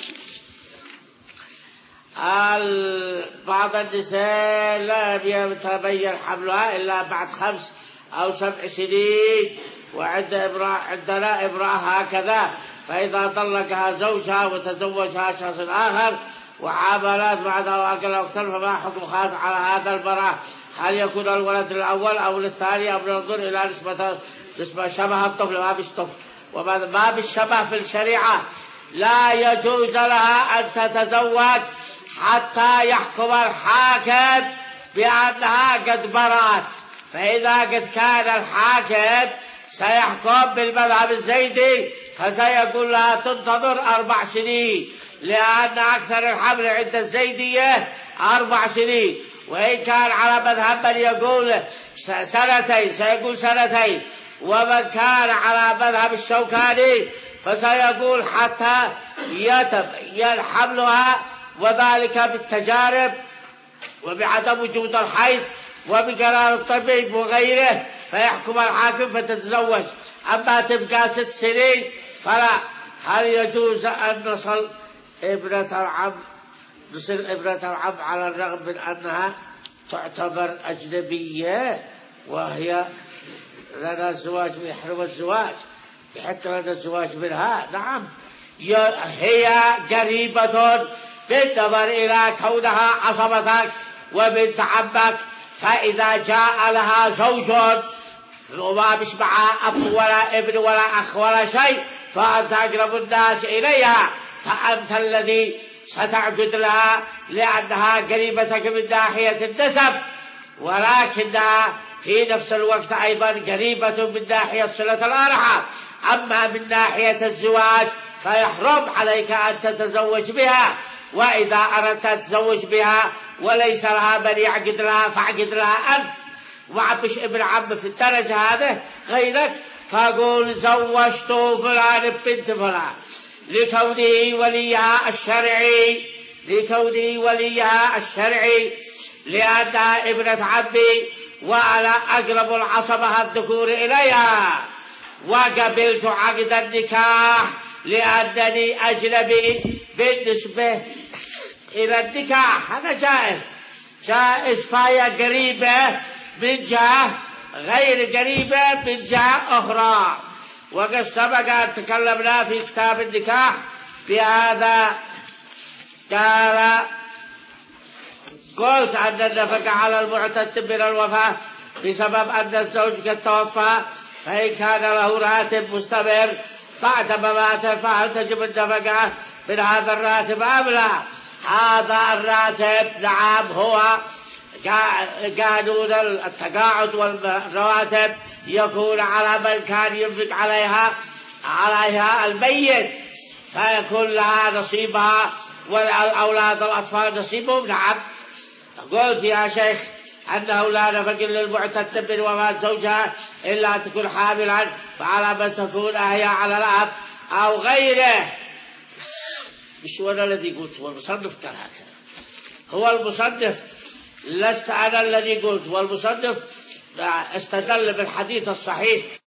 بعض النساء لا يتبين حملها إلا بعد خمس أو سبع سنين، وعند امرأة عندنا امرأة هكذا، فإذا طلقها زوجها وتزوجها شخص آخر وعاملات بعدها وأكل أكثر، فما حكم خاص على هذا المرأة؟ هل يكون الولد الأول أو للثاني، أو ننظر إلى نسبة نسبة شبه الطفل ما بالطفل؟ وما بالشبه في الشريعة لا يجوز لها أن تتزوج حتى يحكم الحاكم بأنها قد برأت. فإذا قد كان الحاكم سيحكم بالمذهب الزيدي فسيقول لها تنتظر أربع سنين، لأن أكثر الحمل عند الزيدية أربع سنين، وإن كان على مذهب من يقول سنتين سيقول سنتين، ومن كان على مذهب الشوكاني فسيقول حتى يتبين حملها، وذلك بالتجارب وبعدم وجود الحيض وبقرار الطبيب وغيره، فيحكم الحاكم فتتزوج. أما تبقى ست سنين فلا. هل يجوز أن نصل ابنة العم نصل ابنة العم على الرغم من أنها تعتبر أجنبية، وهي لنا الزواج ويحرم الزواج، يحق لنا الزواج منها؟ نعم، هي قريبة بالنظر إلى كونها عصبتك وبنت عمك، فإذا جاء لها زوج وما مش معها أب ولا ابن ولا أخ ولا شيء فأنت أقرب الناس إليها، فأنت الذي ستعقد لها لأنها قريبتك من ناحية النسب، ولكنها في نفس الوقت أيضا قريبة من ناحية صلة الأرحام. أما من ناحية الزواج فيحرم عليك أن تتزوج بها، وإذا أردت تتزوج بها وليس لها من يعقد لها فاعقد لها أنت، وعبش ابن عم في الدرجة هذا غيرك، فقول زوجت فلان بنت فلان لكونه وليها الشرعي لكونه وليها الشرعي لأنها ابنة عمي وأنا أقرب العصبة الذكور إليها، وقبلت عقد النكاح لأنني أجنبي بالنسبة إلى النكاح. هذا جائز جائز فهي قريبة من جهة غير قريبة من جهة أخرى. وقد سبق أن تكلمنا في كتاب النكاح بهذا. قال قلت أن النفقة على المعتد من الوفاة بسبب أن الزوج قد توفى، فإن كان له راتب مستمر بعد مماته فهل تجب النفقة من هذا الراتب أم لا؟ هذا الراتب نعم هو قانون التقاعد والرواتب يكون على من كان ينفق عليها عليها الميت، فيكون لها نصيبها والأولاد الأطفال نصيبهم. نعم قلت يا شيخ أنه لا نفق للمعتد من وفاة زوجها إلا تكون حاملا، فعلى من تكون أهي على الأب أو غيره. مش هو الذي قلت، هو المصنف كان هكذا، هو المصنف لست أنا الذي قلت، والمصنف استدل بالحديث الصحيح